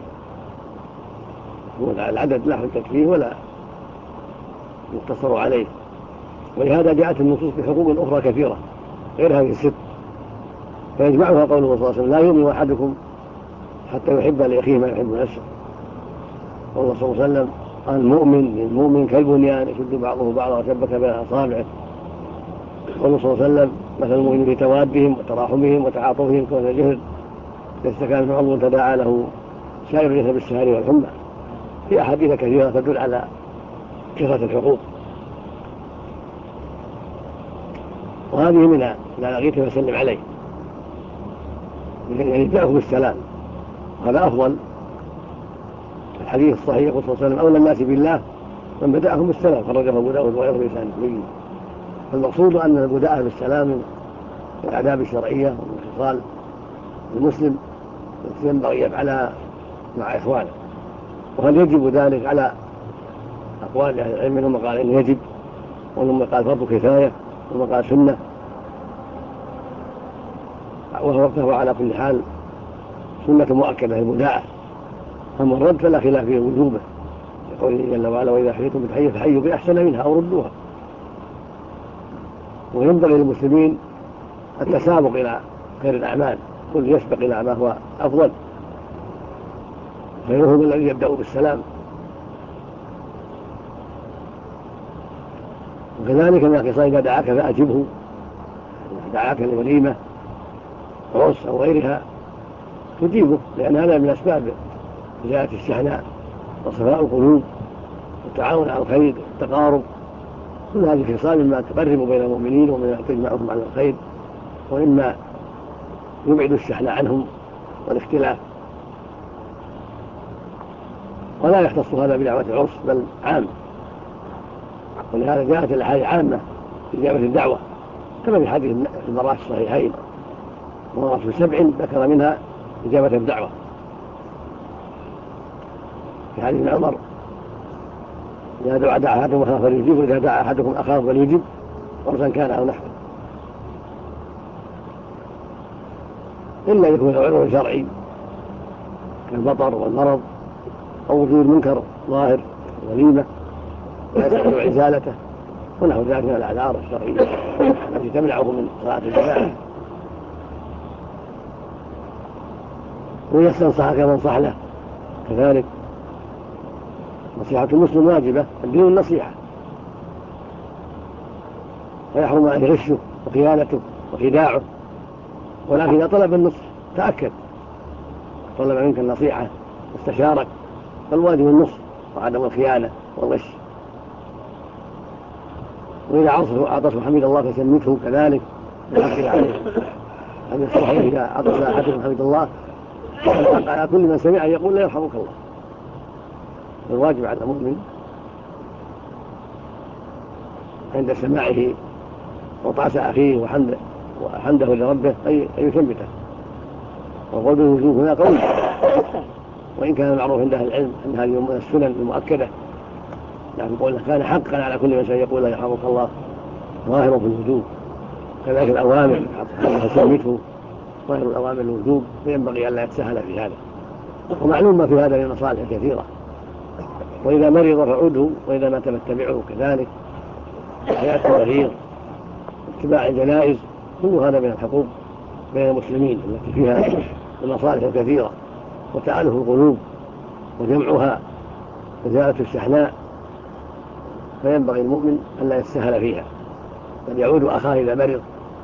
[SPEAKER 1] العدد لا حجة فيه ولا يقتصر عليه، ولهذا جاءت النصوص بحقوق أخرى كثيرة غير هذه 6، فيجمعها قوله صلى الله عليه وسلم: لا يؤمن أحدكم حتى يحب لأخيه ما يحب نفسه. والله صلى الله عليه وسلم قال: المؤمن كالبنيان يشد بعضه بعضا وشبك بين أصابعه. والله صلى الله عليه وسلم: مثل المؤمن في توادهم وتراحمهم وتعاطفهم كمثل الجسد إذا كان في عضو تداعى له سائر الجسد بالسهر والحمى. في أحاديث كثيرة تدل على كثرة الحقوق، وهذه منها: إذا لقيت فسلم عليه، يعني ابدأه بالسلام، هذا أفضل. الحديث الصحيح يقول صلى الله عليه وسلم: أولى الناس بالله من بدأهم بالسلام، خرجه أبو داود وغيره بلسان النبي. فالمقصود أن البداء بالسلام من الآداب الشرعية ومن خصال المسلم التي ينبغي يفعلها مع إخوانه. وهل يجب ذلك على أقوال أهل العلم؟ منهم قال إنه يجب، ومنهم قال فرض كفاية، ومنهم قال سنة، وهو على كل حال سنة مؤكدة المداعة. أما الرد فلا خلاف في وجوبه، يقول جل وعلا: وإذا حييتم بتحية فحيوا بأحسن منها أو ردوها. وينبغي للمسلمين التسابق إلى خير الأعمال، كل يسبق إلى ما هو أفضل، خيرهم الذي يبدأ بالسلام. وكذلك من الخصال: إذا دعاك فأجبه، دعاك لوليمة عرس أو غيرها تجيبه، لأن هذا من أسباب زيادة الشحناء وصفاء القلوب والتعاون على الخير والتقارب. كل هذه الخصال مما تقرب بين المؤمنين ومما تجمعهم على الخير، وإما يبعد الشحناء عنهم والاختلاف. ولا يختص هذا بدعوة العرس بل عام، ولهذا جاءت الأحاديث عامة في إجابة الدعوة، كما في حديث المرأة الصحيحين: مرأة 7 ذكر منها إجابة الدعوة. في حديث ابن عمر: إذا دعا أحدكم أخاه فليجب، وإذا دعا أحدكم أخاه فليجب، عرسا كان أو نحوه، إلا يكون عذر شرعي كالبطر والمرض أو وجود منكر ظاهر وليمة لا يستطيع إزالته ونحو ذلك من الأعذار الشرعية التي تمنعه من صلاة الجماعة. ويستنصحك منصح له كذلك. نصيحة المسلم واجبة، الدين النصيحة، ويحرم أن يغشه وخيانته وخداعه. ولكن إذا طلب النصح تأكد، طلب منك النصيحة واستشارك، فالواجب النصح وعدم الخيانة والغش. وإذا عطس حمد الله فسمته كذلك يحكي عليه. هذا الصحيح: إذا عطس أحدكم حمد الله على كل من سمع يقول: لا يرحمك الله. الواجب على المؤمن عند سماعه وطاس أخيه وحمده لربه أن يثبته. وقول الوجوب هنا قول، وإن كان المعروف عند أهل العلم أن هذه من السنن المؤكدة، لكن قولنا كان حقا على كل من سيقول: لا يرحمك الله، ظاهر في الوجوب. كذلك الأوامر فسمته ظاهر الأوامر الوجوب، فينبغي أن لا يتساهل في هذا. ومعلوم ما في هذا من مصالح كثيرة، وإذا مرض فعوده، وإذا مات فاتبعه كذلك. حياة المريض، اتباع الجنائز، كل هذا من الحقوق بين المسلمين التي فيها المصالح الكثيرة وتألف القلوب وجمعها وزالة الشحناء، فينبغي المؤمن أن لا يتساهل فيها بل يعود أخاه إذا مرض.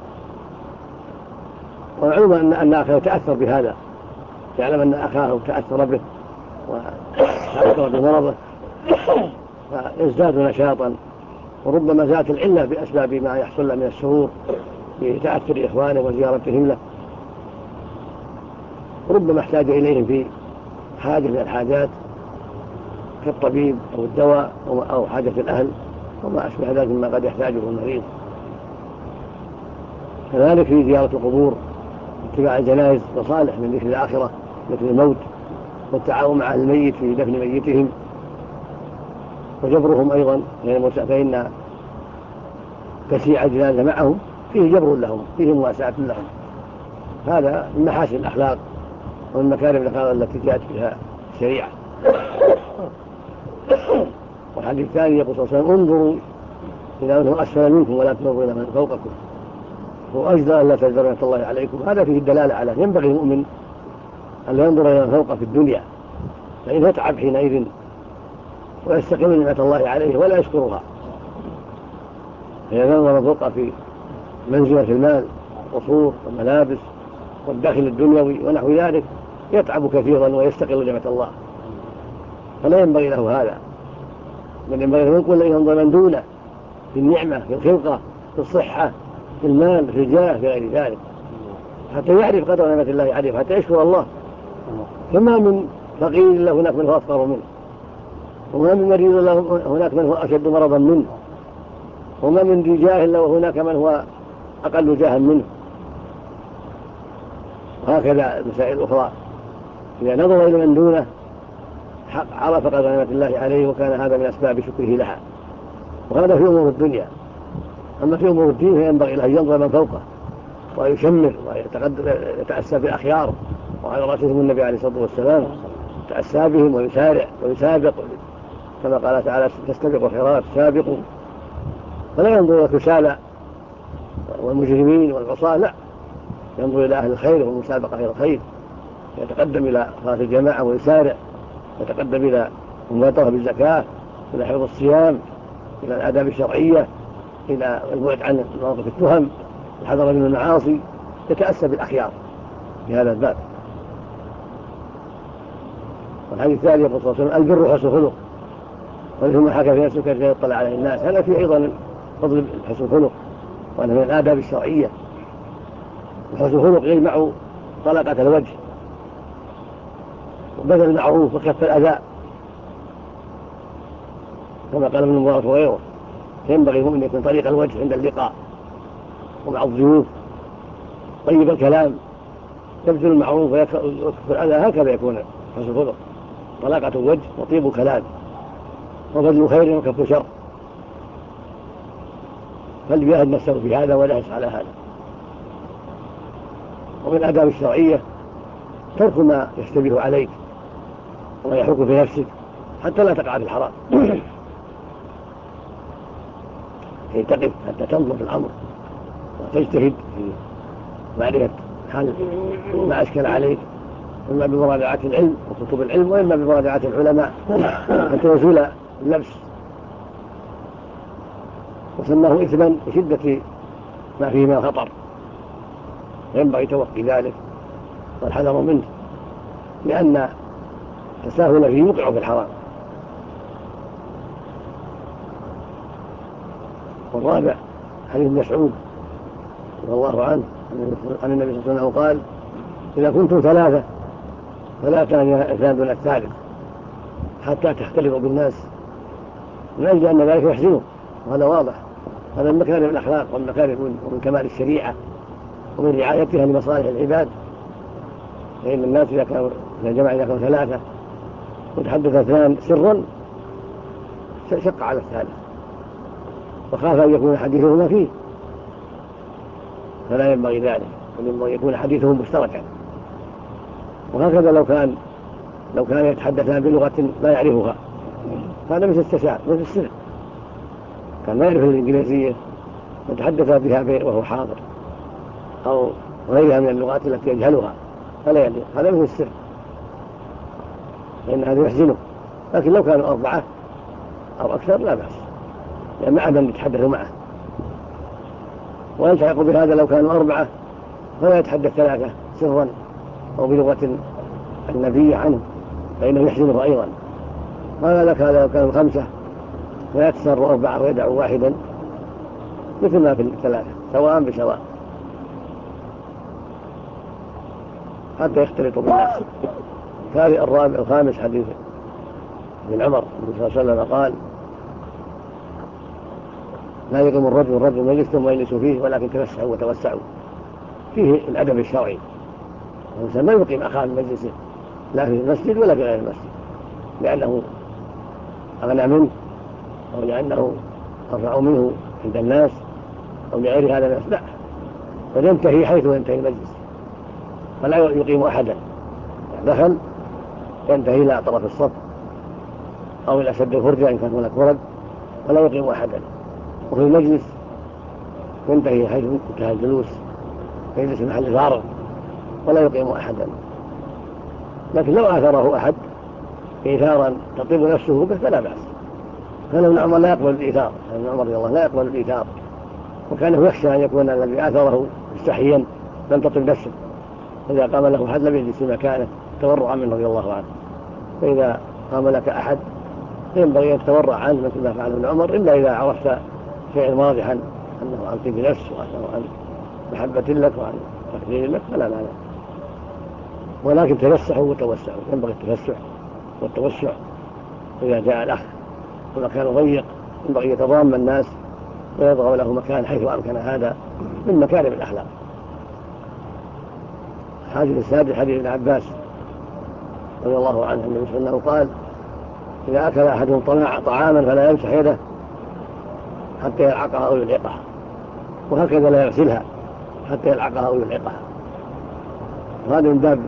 [SPEAKER 1] والعلم أن أخاه يتأثر بهذا، يعلم أن أخاه تأثر به وتأثر بمرضه فيزداد نشاطا، وربما زادت العلة بأسباب ما يحصل له من السرور بتأثر إخوانه وزيارتهم له، ربما احتاج إليهم في حاجة من الحاجات كالطبيب أو الدواء أو حاجة الأهل وما أشبه ذلك مما قد يحتاجه المريض. كذلك في زيارة القبور، اتباع الجنائز، مصالح من ذكر الآخرة ذكر الموت، والتعاون مع الميت في دفن ميتهم وجبرهم أيضا، فإن تسيع الجنازة معهم فيه جبر لهم، فيه مواساة لهم. هذا من محاسن الأخلاق ومن مكارم الأخلاق التي جاءت بها الشريعة. والحديث الثاني يقول صلى الله عليه وسلم: انظروا إلى من هو أسفل منكم ولا تنظروا إلى من فوقكم، هو أجدر أن لا تجدروا نعمة الله عليكم. هذا فيه الدلالة على ينبغي المؤمن أن لا ينظر إلى من فوقه في الدنيا، فإنه يتعب حينئذ ويستقل نعمة الله عليه ولا يشكرها. فإذا نظر فوقه في منزلة المال والقصور والملابس والدخل الدنيوي ونحو ذلك يتعب كثيرا ويستقل نعمة الله، فلا ينبغي له هذا، بل ينبغي له يقول ينظر من دونه في النعمة، في الخلقة، في الصحة، في المال، في الجاه، في غير ذلك، حتى يعرف قدر نعمة الله عليه، حتى يشكر الله. فما من فقير له هناك من هو أفقر منه، وما من مريض له هناك من هو أشد مرضا منه، وما من ذي جاه له هناك من هو أقل جاها منه. وهكذا المسائل الأخرى إذا نظر إلى من دونه عرف قدر نعمة الله عليه، وكان هذا من أسباب شكره لها. وهذا في أمور الدنيا. أما في أمور الدين فينبغي له أن ينظر من فوقه ويشمر ويتأسى بالأخيار، وعلى رأسهم النبي عليه الصلاة والسلام، يتأسى بهم ويسارع ويسابق، كما قال تعالى: تستبقوا الخيرات، سابقوا. فلا ينظر الكسالى والمجرمين والعصاة، لا، ينظر إلى أهل الخير والمسابقة إلى الخير، يتقدم إلى صلاة الجماعة ويسارع، يتقدم إلى المبادرة بالزكاة، إلى حفظ الصيام، إلى الآداب الشرعية، إلى البعد عن مواقف التهم، الحذر من المعاصي، يتأسى بالأخيار في هذا الباب. والحديث الثاني يقول صلى الله عليه وسلم: البر حسن الخلق، ولثم حكى في نفسك كي يطلع عليه الناس. هذا فيه أيضا فضل حسن الخلق، وأنه من الآداب الشرعية. وحسن الخلق يجمع طلقة الوجه وبذل المعروف وكف الأذى، كما قال ابن مبارك وغيره. ينبغي المؤمن يكون طريق الوجه عند اللقاء ومع الضيوف، طيب الكلام، يبذل المعروف ويكف الأذى، هكذا يكون حسن الخلق: طلاقة الوجه وطيب كلام وبذل خير وكف شر. فليجاهد نفسه في هذا ولا يسعى على هذا. ومن الآداب الشرعية ترك ما يشتبه عليك وما يحك في نفسك حتى لا تقع في الحرام، كي تقف حتى تنظر في الأمر وتجتهد في معرفة حل ما أشكل عليك، إما بمراجعة العلم وكتب العلم، وإما بمراجعة العلماء حتى يزول اللبس. وسماه إثما بشدة ما فيه من الخطر، ينبغي توقي ذلك والحذر منه، لأن التساهل فيه يوقع في الحرام. والرابع حديث مسعود رضي الله عنه عن النبي صلى الله عليه وسلم قال: إذا كنتم ثلاثة فلا اثنان دون الثالث حتى تختلطوا بالناس، من أجل أن ذلك يحزنه. وهذا واضح، هذا من مكارم الأخلاق ومن كمال الشريعة ومن رعايتها لمصالح العباد. فإن الناس إذا كانوا ثلاثة وتحدث اثنان سرا شق على الثالث وخاف أن يكون حديثهما فيه، فلا ينبغي ذلك، بل ينبغي يكون حديثهم مشتركا. وهكذا لو كان يتحدثان بلغة لا يعرفها هذا مثل التساهل مثل السر، كان ما يعرف الإنجليزية وتحدث بها وهو حاضر أو غيرها من اللغات التي يجهلها فلا يليق، هذا مثل السر لأن هذا يحزنه. لكن لو كانوا 4 أو أكثر لا بأس، لأن ما عدا يتحدث معه. ويلتحق بهذا لو كانوا 4 فلا يتحدث 3 سرا أو بلغة النبي عنه فإنه يحزنه أيضا. هذا لو كانوا 5 فيتسر 4 ويدعو واحدا مثل ما في 3 سواء بسواء حتى يختلطوا بالناس. كان الخامس حديث ابن عمر النبي صلى الله عليه وسلم قال: لا يقيم الرجل مجلس ثم يجلس فيه ولكن تفسحوا وتوسعوا. فيه الأدب الشرعي، الإنسان ما يقيم أخاه من مجلسه لا في المسجد ولا في غير المسجد لأنه أغنى منه أو لأنه أرفع منه عند الناس أو لغير هذا الناس، لا، بل ينتهي حيث ينتهي المجلس، فلا يقيم أحدا. دخل ينتهي إلى طرف الصف أو إلى سد الفرجة إن كان هناك فرج، ولا يقيم أحدا. وفي المجلس ينتهي حيث انتهى الجلوس فيجلس محل الفارغ ولا يقيم أحدا. لكن لو آثره أحد إيثارا تطيب نفسه به فلا بأس. كان ابن عمر لا يقبل الإيثار، ابن عمر رضي الله لا يقبل الإيثار، وكانه يخشى أن يكون الذي آثره مستحيا لم تطيب نفسه، إذا قام له أحد لم يجلس في مكانه تورعا منه رضي الله عنه. فإذا قام لك أحد ينبغي أن تتورع عنه مثل ما فعل ابن عمر، إلا إذا عرفت شيئا واضحا أنه عن طيب نفس وأنه عن محبة لك وعن تقدير لك فلا مانع. ولكن تفسحوا وتوسعوا، ينبغي التفسح والتوسع. إذا جاء الأخ ومكان ضيق ينبغي يتضامن الناس ويضع له مكان حيث أمكن، هذا من مكارم الأخلاق. حديث السادس حديث ابن عباس رضي الله عنه النبي صلى الله عليه وسلم قال: إذا أكل أحدهم طعاما فلا يمسح يده حتى يلعقها أو يلعقها، وهكذا لا يغسلها حتى يلعقها أو يلعقها. وهذا من باب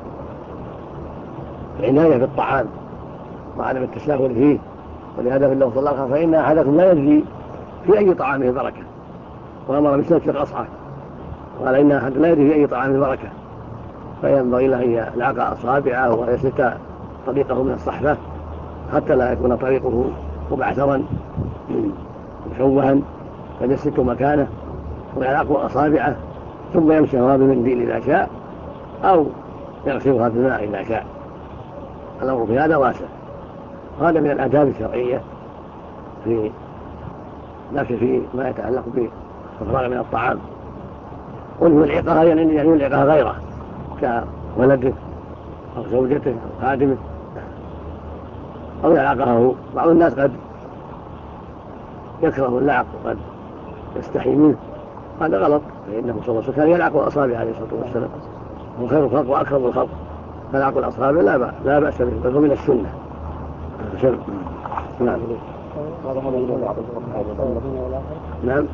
[SPEAKER 1] العناية بالطعام وعدم التساهل فيه. ولهذا في اللفظ الآخر: فإن أحدكم لا يدري في أي طعامه بركة، وأمر بسلة القصعة، قال: إن أحد لا يدري في أي طعامه بركة، فينبغي له أن يلعق أصابعه ويسلت طريقه من الصحفة حتى لا يكون طريقه مبعثرا مشوها، فيسلك مكانه ويلعق أصابعه ثم يمسحها بمنديل إذا شاء أو يغسلها بالماء إذا شاء. الأمر في هذا واسع. هذا من الآداب الشرعية لكن في ما يتعلق بالفراغ من الطعام. والعقها يعني يلعقها غيره كولده أو زوجته أو خادمه أو يلعقه. بعض الناس قد يكره اللعق وقد يستحي منه، هذا غلط، فإنه صلى الله عليه وسلم كان يلعق أصابعه عليه الصلاة والسلام، هو خير الخلق وأكرم الخلق، فلعق الأصابع لا بأس به، بل هو من السنة. نعم. نعم.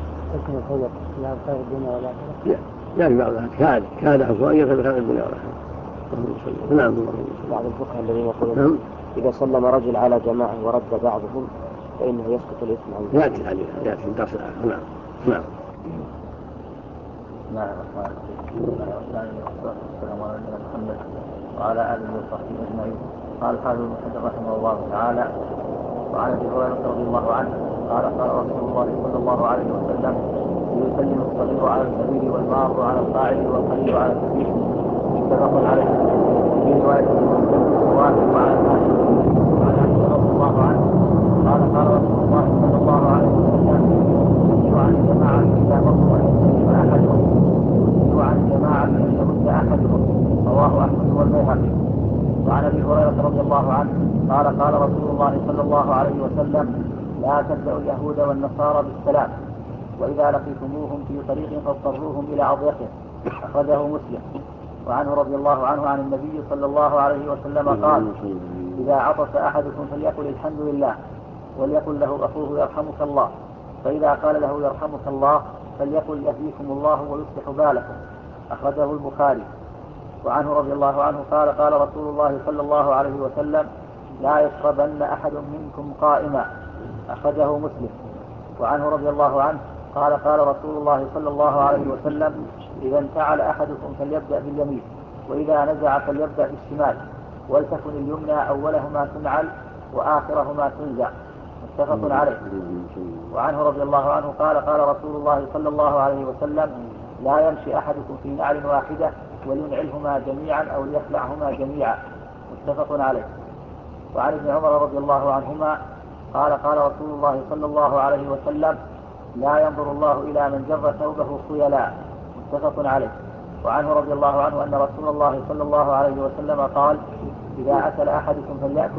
[SPEAKER 1] يعني بعض كان حصوانيا في خير الدنيا والآخرة. نعم.
[SPEAKER 3] بعض الفقهاء الذين يقولون إذا سلم رجل على جماعة ورد بعضهم فإنه يسقط الإثم عنه.
[SPEAKER 1] يأتي في الدرس الآخر. نعم. نعم.
[SPEAKER 2] بسم الله الرحمن الرحيم. والسلام على نبينا محمد وعلى آله وصحبه أجمعين. قال الحافظ ابن حجر رحمه الله تعالى: وعن أبي هريرة رضي الله عنه قال: قال رسول الله صلى الله عليه وسلم: يسلم الصغير على الكبير والمار على القاعد والقليل على الكبير. متفق عليه. في رواية مسلم وعلى الناس. وعن أنس رضي الله عنه قال: قال رسول الله صلى الله عليه وسلم: يسير عن الجماعة إذا مروا أن يسلم أحدهم، يسير عن الجماعة أن يرد أحدهم. رواه أحمد والبيهقي. وعن أبي هريرة رضي الله عنه قال: قال رسول الله صلى الله عليه وسلم: لا تبدأوا اليهود والنصارى بالسلام، وإذا لقيتموهم في طريق فاضطروهم إلى أضيقه. أخرجه مسلم. وعنه رضي الله عنه عن النبي صلى الله عليه وسلم قال: إذا عطس أحدكم فليقل الحمد لله، وليقل له أخوه يرحمك الله، فإذا قال له يرحمك الله فليقل يهديكم الله ويصلح بالكم. أخرجه البخاري. وعنه رضي الله عنه قال: قال رسول الله صلى الله عليه وسلم:
[SPEAKER 3] لا يشربن أحد منكم قائما، أخرجه مسلم. وعنه رضي الله عنه قال قال رسول الله صلى الله عليه وسلم: إذا انتعل أحدكم فليبدأ باليمين، وإذا نزع فليبدأ بالشمال، ولتكن اليمنى أولهما تنعل وآخرهما تنزع، متفق عليه. وعنه رضي الله عنه قال قال رسول الله صلى الله عليه وسلم: لا يمشي أحدكم في نعل واحدة ولينعلهما جميعا أو ليخلعهما جميعا، متفق عليه. وعن ابن عمر رضي الله عنهما قال قال رسول الله صلى الله عليه وسلم: لا ينظر الله إلى من جر ثوبه خيلاء، متفق عليه. وعنه رضي الله عنه أن رسول الله صلى الله عليه وسلم قال: إذا أكل أحدكم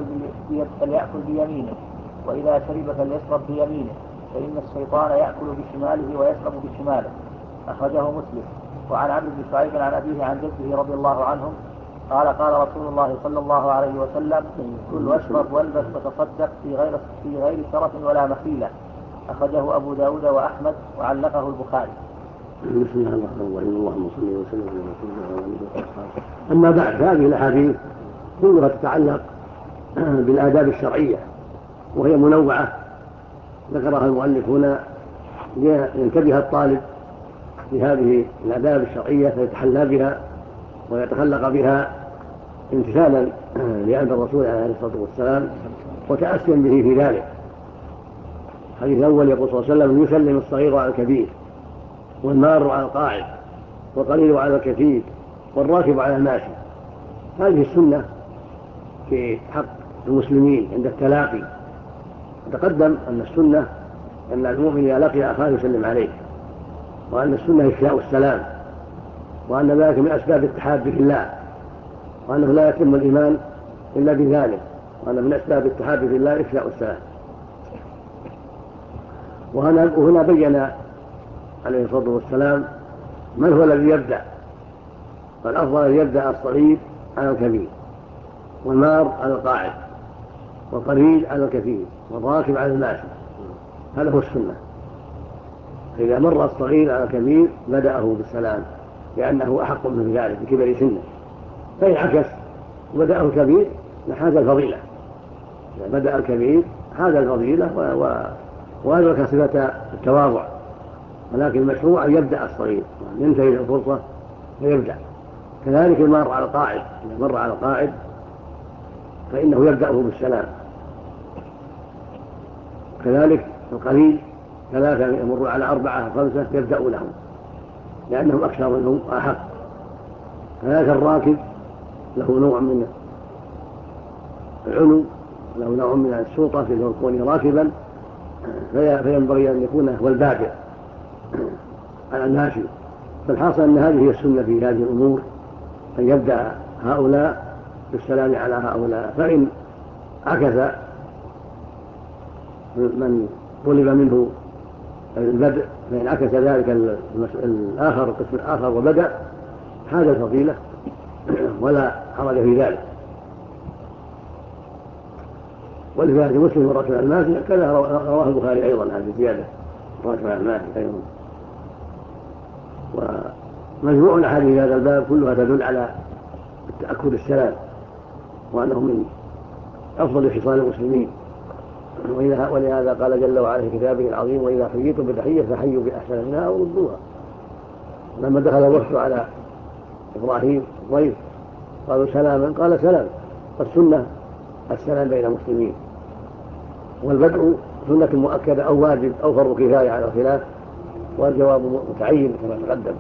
[SPEAKER 3] فليأكل بيمينه، وإذا شرب فليشرب بيمينه، فإن الشيطان يأكل بشماله ويشرب بشماله، أخرجه مسلم. وعن عمرو بن شعيب عن أبيه عن جده رضي الله عنهم قال قال رسول الله صلى الله عليه وسلم: كل واشرب والبس وتصدق في غير سرف ولا مخيلة، أخرجه أبو داود وأحمد وعلقه البخاري.
[SPEAKER 1] بسم الله الرحمن الرحيم. اللهم صل وسلم على رسول الله وعلى اله وصحبه. اما بعد، هذه الاحاديث كلها تتعلق بالآداب الشرعية، وهي منوعة ذكرها المؤلف هنا لينتبه الطالب لهذه الآداب الشرعية فيتحلى بها ويتخلق بها امتثالا لأمر الرسول عليه الصلاة والسلام وتأسيا به في ذلك. الحديث الأول يقول صلى الله عليه وسلم: يسلم الصغير على الكبير، والمار على القاعد، والقليل على الكثير، والراكب على الماشي. هذه السنة في حق المسلمين عند التلاقي. تقدم أن السنة أن المؤمن إذا لقي أخاه يسلم عليه، وأن السنة إفشاء السلام، وأن ذلك من أسباب التحاب في الله، وأنه لا يتم الإيمان إلا بذلك، وأن من أسباب التحاب في الله إفشاء السلام. وهنا بين عليه الصلاة والسلام من هو الذي يبدأ، فالأفضل أن يبدأ الصغير على الكبير، والمار على القاعد، والقليل على الكثير، والراكب على الماشي. هذا هو السنة. فإذا مر الصغير على الكبير بدأه بالسلام لأنه أحق من ذلك بكبر سنه، فإن عكس بدأه الكبير لحاز الفضيلة. إذا بدأ الكبير حاز الفضيلة وأدرك صفة التواضع، ولكن المشروع أن يبدأ الصغير ينتهي الفرصة ويبدأ. كذلك المار على القاعد، إذا مر على القاعد فإنه يبدأه بالسلام. كذلك القليل ثلاثة يمر على أربعة خمسة يبدأ لهم لأنهم أكثر منهم وأحق. كذلك الراكب له نوع من العلو، له نوع من السلطة في كونه راكبا، فينبغي أن يكون هو البادئ على الماشي. فالحاصل أن هذه هي السنة في هذه الأمور، أن يبدأ هؤلاء بالسلام على هؤلاء. فإن عكس من طلب منه البدء، فإن عكس ذلك الآخر القسم الآخر وبدأ هذا الفضيلة ولا حرج في ذلك. ولذلك مسلم الركب على الماشي كذا رواه البخاري أيضا هذه الزيادة الركب على الماشي أيضا. ومجموع الأحاديث هذا الباب كلها تدل على التأكد السلام، وأنه من أفضل خصال المسلمين. ولهذا قال جل وعلا في كتابه العظيم: وإذا حييتم بتحية فحيوا بأحسن منها أو ردوها. لما دخل الوفد على إبراهيم الضيف قالوا سلاما، قال سلام. فالسنة السلام بين المسلمين، والبدء سنة مؤكدة أو واجب أو فرض كفاية على الخلاف، والجواب متعين كما تقدم.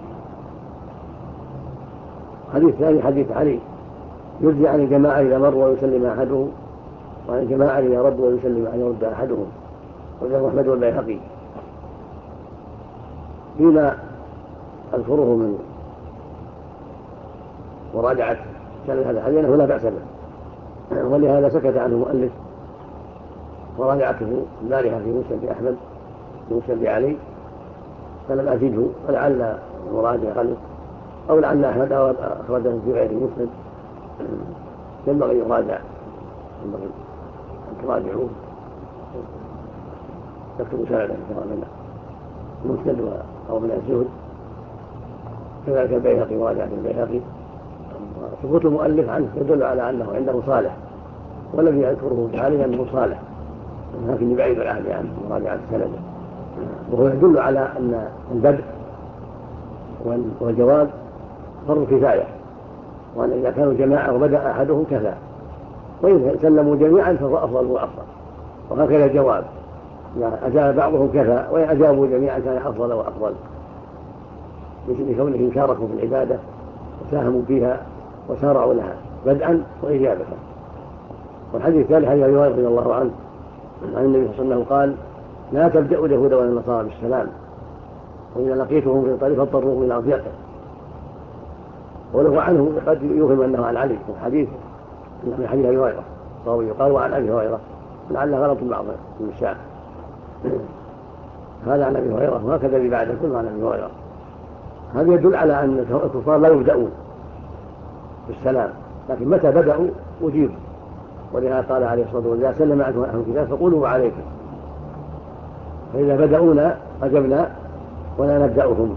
[SPEAKER 1] حديث ثاني حديث علي: يجزي عن الجماعة إذا مر ويسلم أحدهم، وعن الجماعة إذا يرد ويسلم أن يرد أحدهم. وذلك أحمد والبيهقي. فيما أذكره من مراجعة سنة هذا الحديث أنه لا بأس به، ولهذا سكت عنه المؤلف، وراجعته البارحة في مسند أحمد في مسند علي فلم أزده، ولعل المراجع غلط، أو لعل أحمد أخرجه في غير مسند. ينبغي يراجع، ينبغي أن تراجعوه، تكتبوا سندا كما منه مسند أو من الزهد. كذلك البيهقي، مراجعة البيهقي. ثبوت المؤلف عنه يدل على أنه عنده صالح، والذي يذكره حاليا أنه صالح لكن بعيد العهد عنه مراجعة سنده، وهو يدل على أن البدء والجواب فرض كفاية، وأن إذا كانوا جماعة وبدأ أحدهم كفى، وإن سلموا جميعا فهو أفضل وأفضل. وهكذا الجواب إذا أجاب بعضهم كفى وإن أجابوا جميعا كان أفضل وأفضل، لكونهم شاركوا في العبادة وساهموا فيها وسارعوا لها بدءا وإجابة. والحديث الثالث حديث أبي هريرة رضي الله عنه عن النبي صلى الله عليه وسلم قال: لا تبدأوا اليهود ولا النصارى بالسلام، وإذا لقيتهم في الطريق فاضطروهم إلى أضيقه. وله عنه قد يوهم أنه عن علي في الحديث من حديث أبي هريرة فهو يقال وعن أبي هريرة، لعله غلط بعض النساء. هذا عن أبي هريرة وهكذا اللي بعد كله عن أبي هريرة. هذا يدل على أن الكفار لا يبدأون بالسلام، لكن متى بدأوا أجيبوا، ولهذا قال عليه الصلاة والسلام: سلم معكم أهل الكتاب فقولوا وعليكم. فإذا بدأونا أجبنا ولا نبدأهم،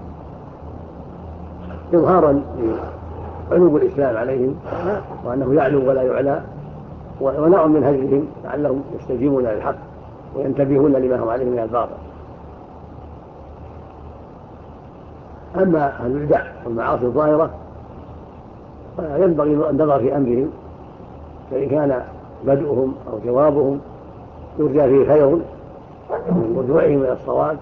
[SPEAKER 1] إظهارا لعلو الإسلام عليهم وأنه يعلو ولا يعلى، ونوع من هجرهم لعلهم يستجيبون للحق وينتبهون لما هم عليه من الباطل. أما أهل البدع والمعاصي الظاهرة فينبغي النظر في أمرهم، فإن كان بدءهم أو جوابهم يرجى فيه خير من رجوعهم إلى الصواب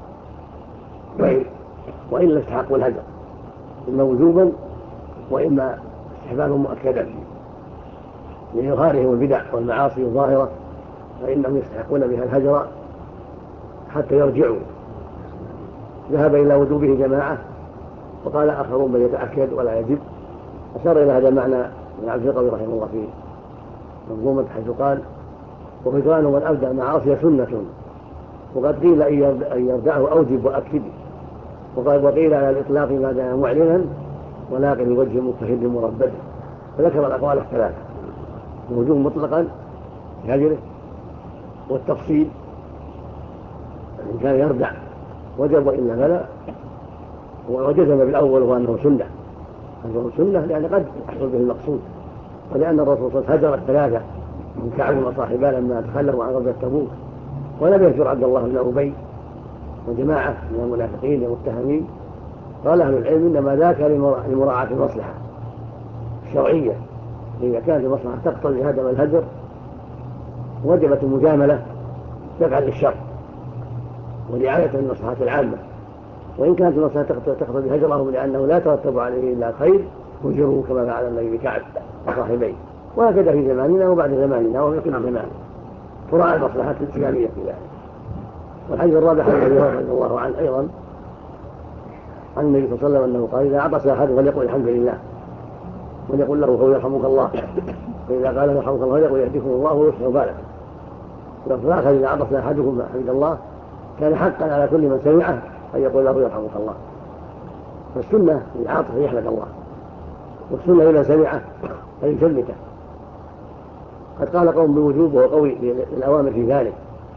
[SPEAKER 1] وإلا استحقوا الهجر، إما وجوبا وإما استحبابا مؤكدا لإظهارهم البدع والمعاصي الظاهرة، فإنهم يستحقون بها الهجر حتى يرجعوا. ذهب إلى وجوبه جماعة وقال آخرون بل يتأكد ولا يجب. أشار إلى هذا المعنى من عبد القوي رحمه الله في منظومة حيث قال: وغفران من أبدأ المعاصي سنة، وقد قيل أن يردعه أوجب وأكد، وقيل على الإطلاق ما دام معلنا ولكن بوجه مجتهد مربد. فذكر الأقوال الثلاثة: الوجوب مطلقا بهجره، والتفصيل إن كان يردع وجب وإلا فلا، وجزم بالأول وهو أنه سنة. أنه سنة لأن قد يحصل به المقصود، ولأن الرسول صلى الله عليه وسلم هجر الثلاثة من كعب وصاحبه لما تخلوا عن غزوة تبوك، ولم يهجر عبد الله بن أبي وجماعة من المنافقين المتهمين. قال أهل العلم إنما ذاك لمراعاة المصلحة الشرعية، إذا كانت المصلحة تقتضي هدم الهجر وجبت المجاملة دفعا للشر ورعاية المصلحة العامة، وإن كانت المصلحة تقتضي هجرهم لأنه لا ترتب عليه إلا الخير هجروا كما فعل النبي بكعب وصاحبيه. وهكذا في زماننا وبعد زماننا وفي كل زمان تراعى المصلحة الإسلامية في ذلك. والحديث الرابع عن أبي هريرة رضي الله عنه أيضا عن النبي صلى الله عليه وسلم أنه قال: إذا عطس أحد فليقل الحمد لله وليقل له هو يرحمك الله، فإذا قال يرحمك الله فليقل يهديكم الله ويصلح بالكم. وفي الآخر: إذا عطس أحدكم فحمد الله كان حقا على كل من سمعه أن يقول له يرحمك الله. فالسنة العاطفة يحمد الله، والسنة إذا سمعه فيثبته. قد قال قوم بوجوبه وقوي للأوامر في ذلك،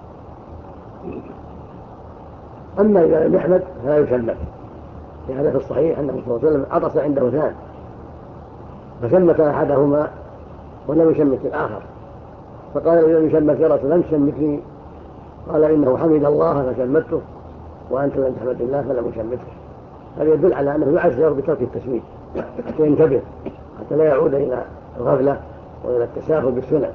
[SPEAKER 1] أما إذا لم يحمد فلا يشمت. لهذا في الصحيح أنه صلى الله عليه وسلم عطس عنده اثنان فشمت أحدهما ولم يشمت الآخر، فقال: إذا يشمت يا رسول لم تشمتني؟ قال: إنه حمد الله فشمته وأنت لم تحمد الله فلم يشمته. هذا يدل على أنه يعذر بترك التشميت حتى ينتبه، حتى لا يعود إلى الغفلة وإلى التساهل بالسنة.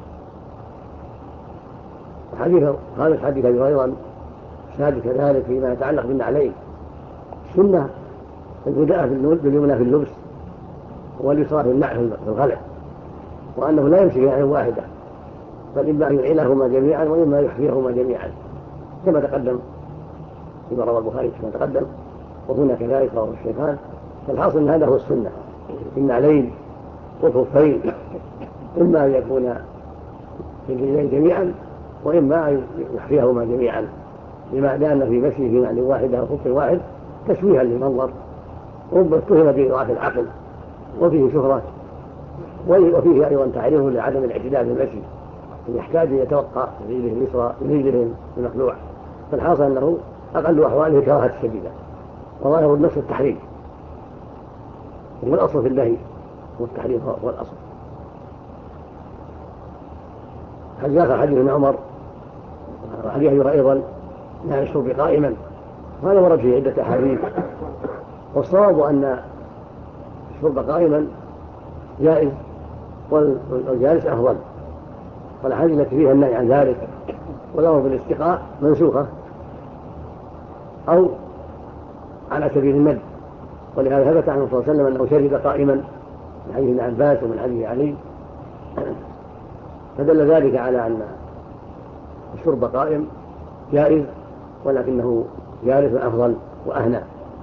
[SPEAKER 1] هذا الحديث أيضا شاهد كذلك فيما يتعلق بالنعلين. السنة البداءة باليمنى في اللبس واليسرى في النعل في الغلع، وأنه لا يمسك نعل واحدة، بل إما أن يعينهما جميعا وإما يحفيهما جميعا كما تقدم فيما روى البخاري كما تقدم، وهنا كذلك رواه الشيخان. فالحاصل أن هذا هو السنة في النعلين والخفين، إما أن يكون في الرجلين جميعا وإما أن يحفيهما جميعا، لما دام في مشي في نعل واحدة وخف واحد تشويها للمنظر، وربما اتهم بإضعاف العقل وفيه شهرة، وفيه أيضا تعريف لعدم الاعتدال في المشي، يحتاج يتوقع رجله اليسرى من رجله المخلوع. فالحاصل أنه أقل أحواله كراهة الشديدة، وظاهر النص التحريم، والأصل في النهي والتحريم هو الأصل. ذاك حديث ابن عمر وحديث أيضا أيضا نهى الشرب قائما، هذا ورد فيه عدة أحاديث، والصواب أن الشرب قائما جائز والجالس أفضل، والأحاديث التي فيها النهي عن ذلك والأمر بالاستقاء منسوخة أو على سبيل المد، ولهذا ثبت عنه صلى الله عليه وسلم أنه شرب قائما من حديث ابن عباس ومن حديث علي، فدل ذلك على أن الشرب قائم جائز ولكنه جالس أفضل وأهنى.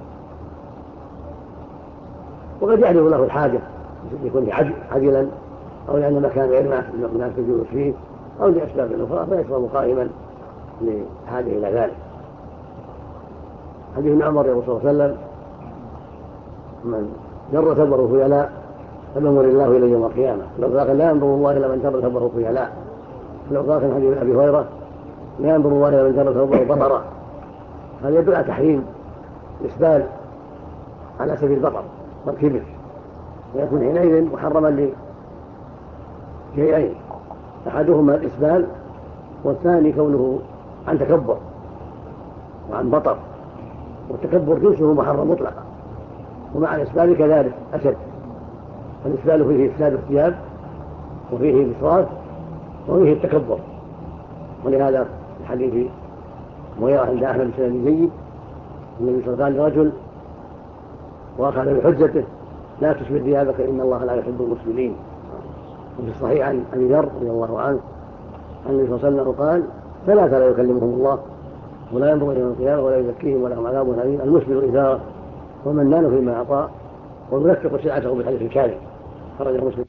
[SPEAKER 1] وقد يعرف له الحاجة يكون عجلا أو لأن مكان غير مناسب الجلوس فيه أو لأسباب أخرى فيشرب قائما لحاجة إلى ذلك. حديث ابن عمر يقول صلى الله عليه وسلم: من جر ثوبه خيلاء فلينظر الله إليه يوم القيامة، لو قال لا ينظر الله إلى من جر ثوبه خيلاء، لو قال في حديث أبي هريرة: لا ينظر الله إلى من جر ثوبه بطرا. هذا يدل على تحريم الإسبال على سبيل البطر والكبر، ويكون حينئذ محرما لشيئين: أحدهما الإسبال، والثاني كونه عن تكبر وعن بطر، والتكبر جنسه محرم مطلقا، ومع الإسبال كذلك أشد. الإسبال فيه إفساد الثياب وفيه الإسراف وفيه التكبر، ولهذا الحديث مغيرة عند أحمد بن جيد النبي صلى الله عليه وسلم رجل وأخذ بحجته: لا تشبه ثيابك إن الله لا يحب المسبلين. وفي الصحيح عن أبي ذر رضي الله عنه عن النبي صلى الله عليه وسلم قال: ثلاثة لا يكلمهم الله ولا ينظر إليهم القيامة ولا يزكيهم ولهم عذاب أليم: المسبل إزاره، والمنان فيما أعطى، وينفق سلعته بالحديث الكاذب. خرجه مسلم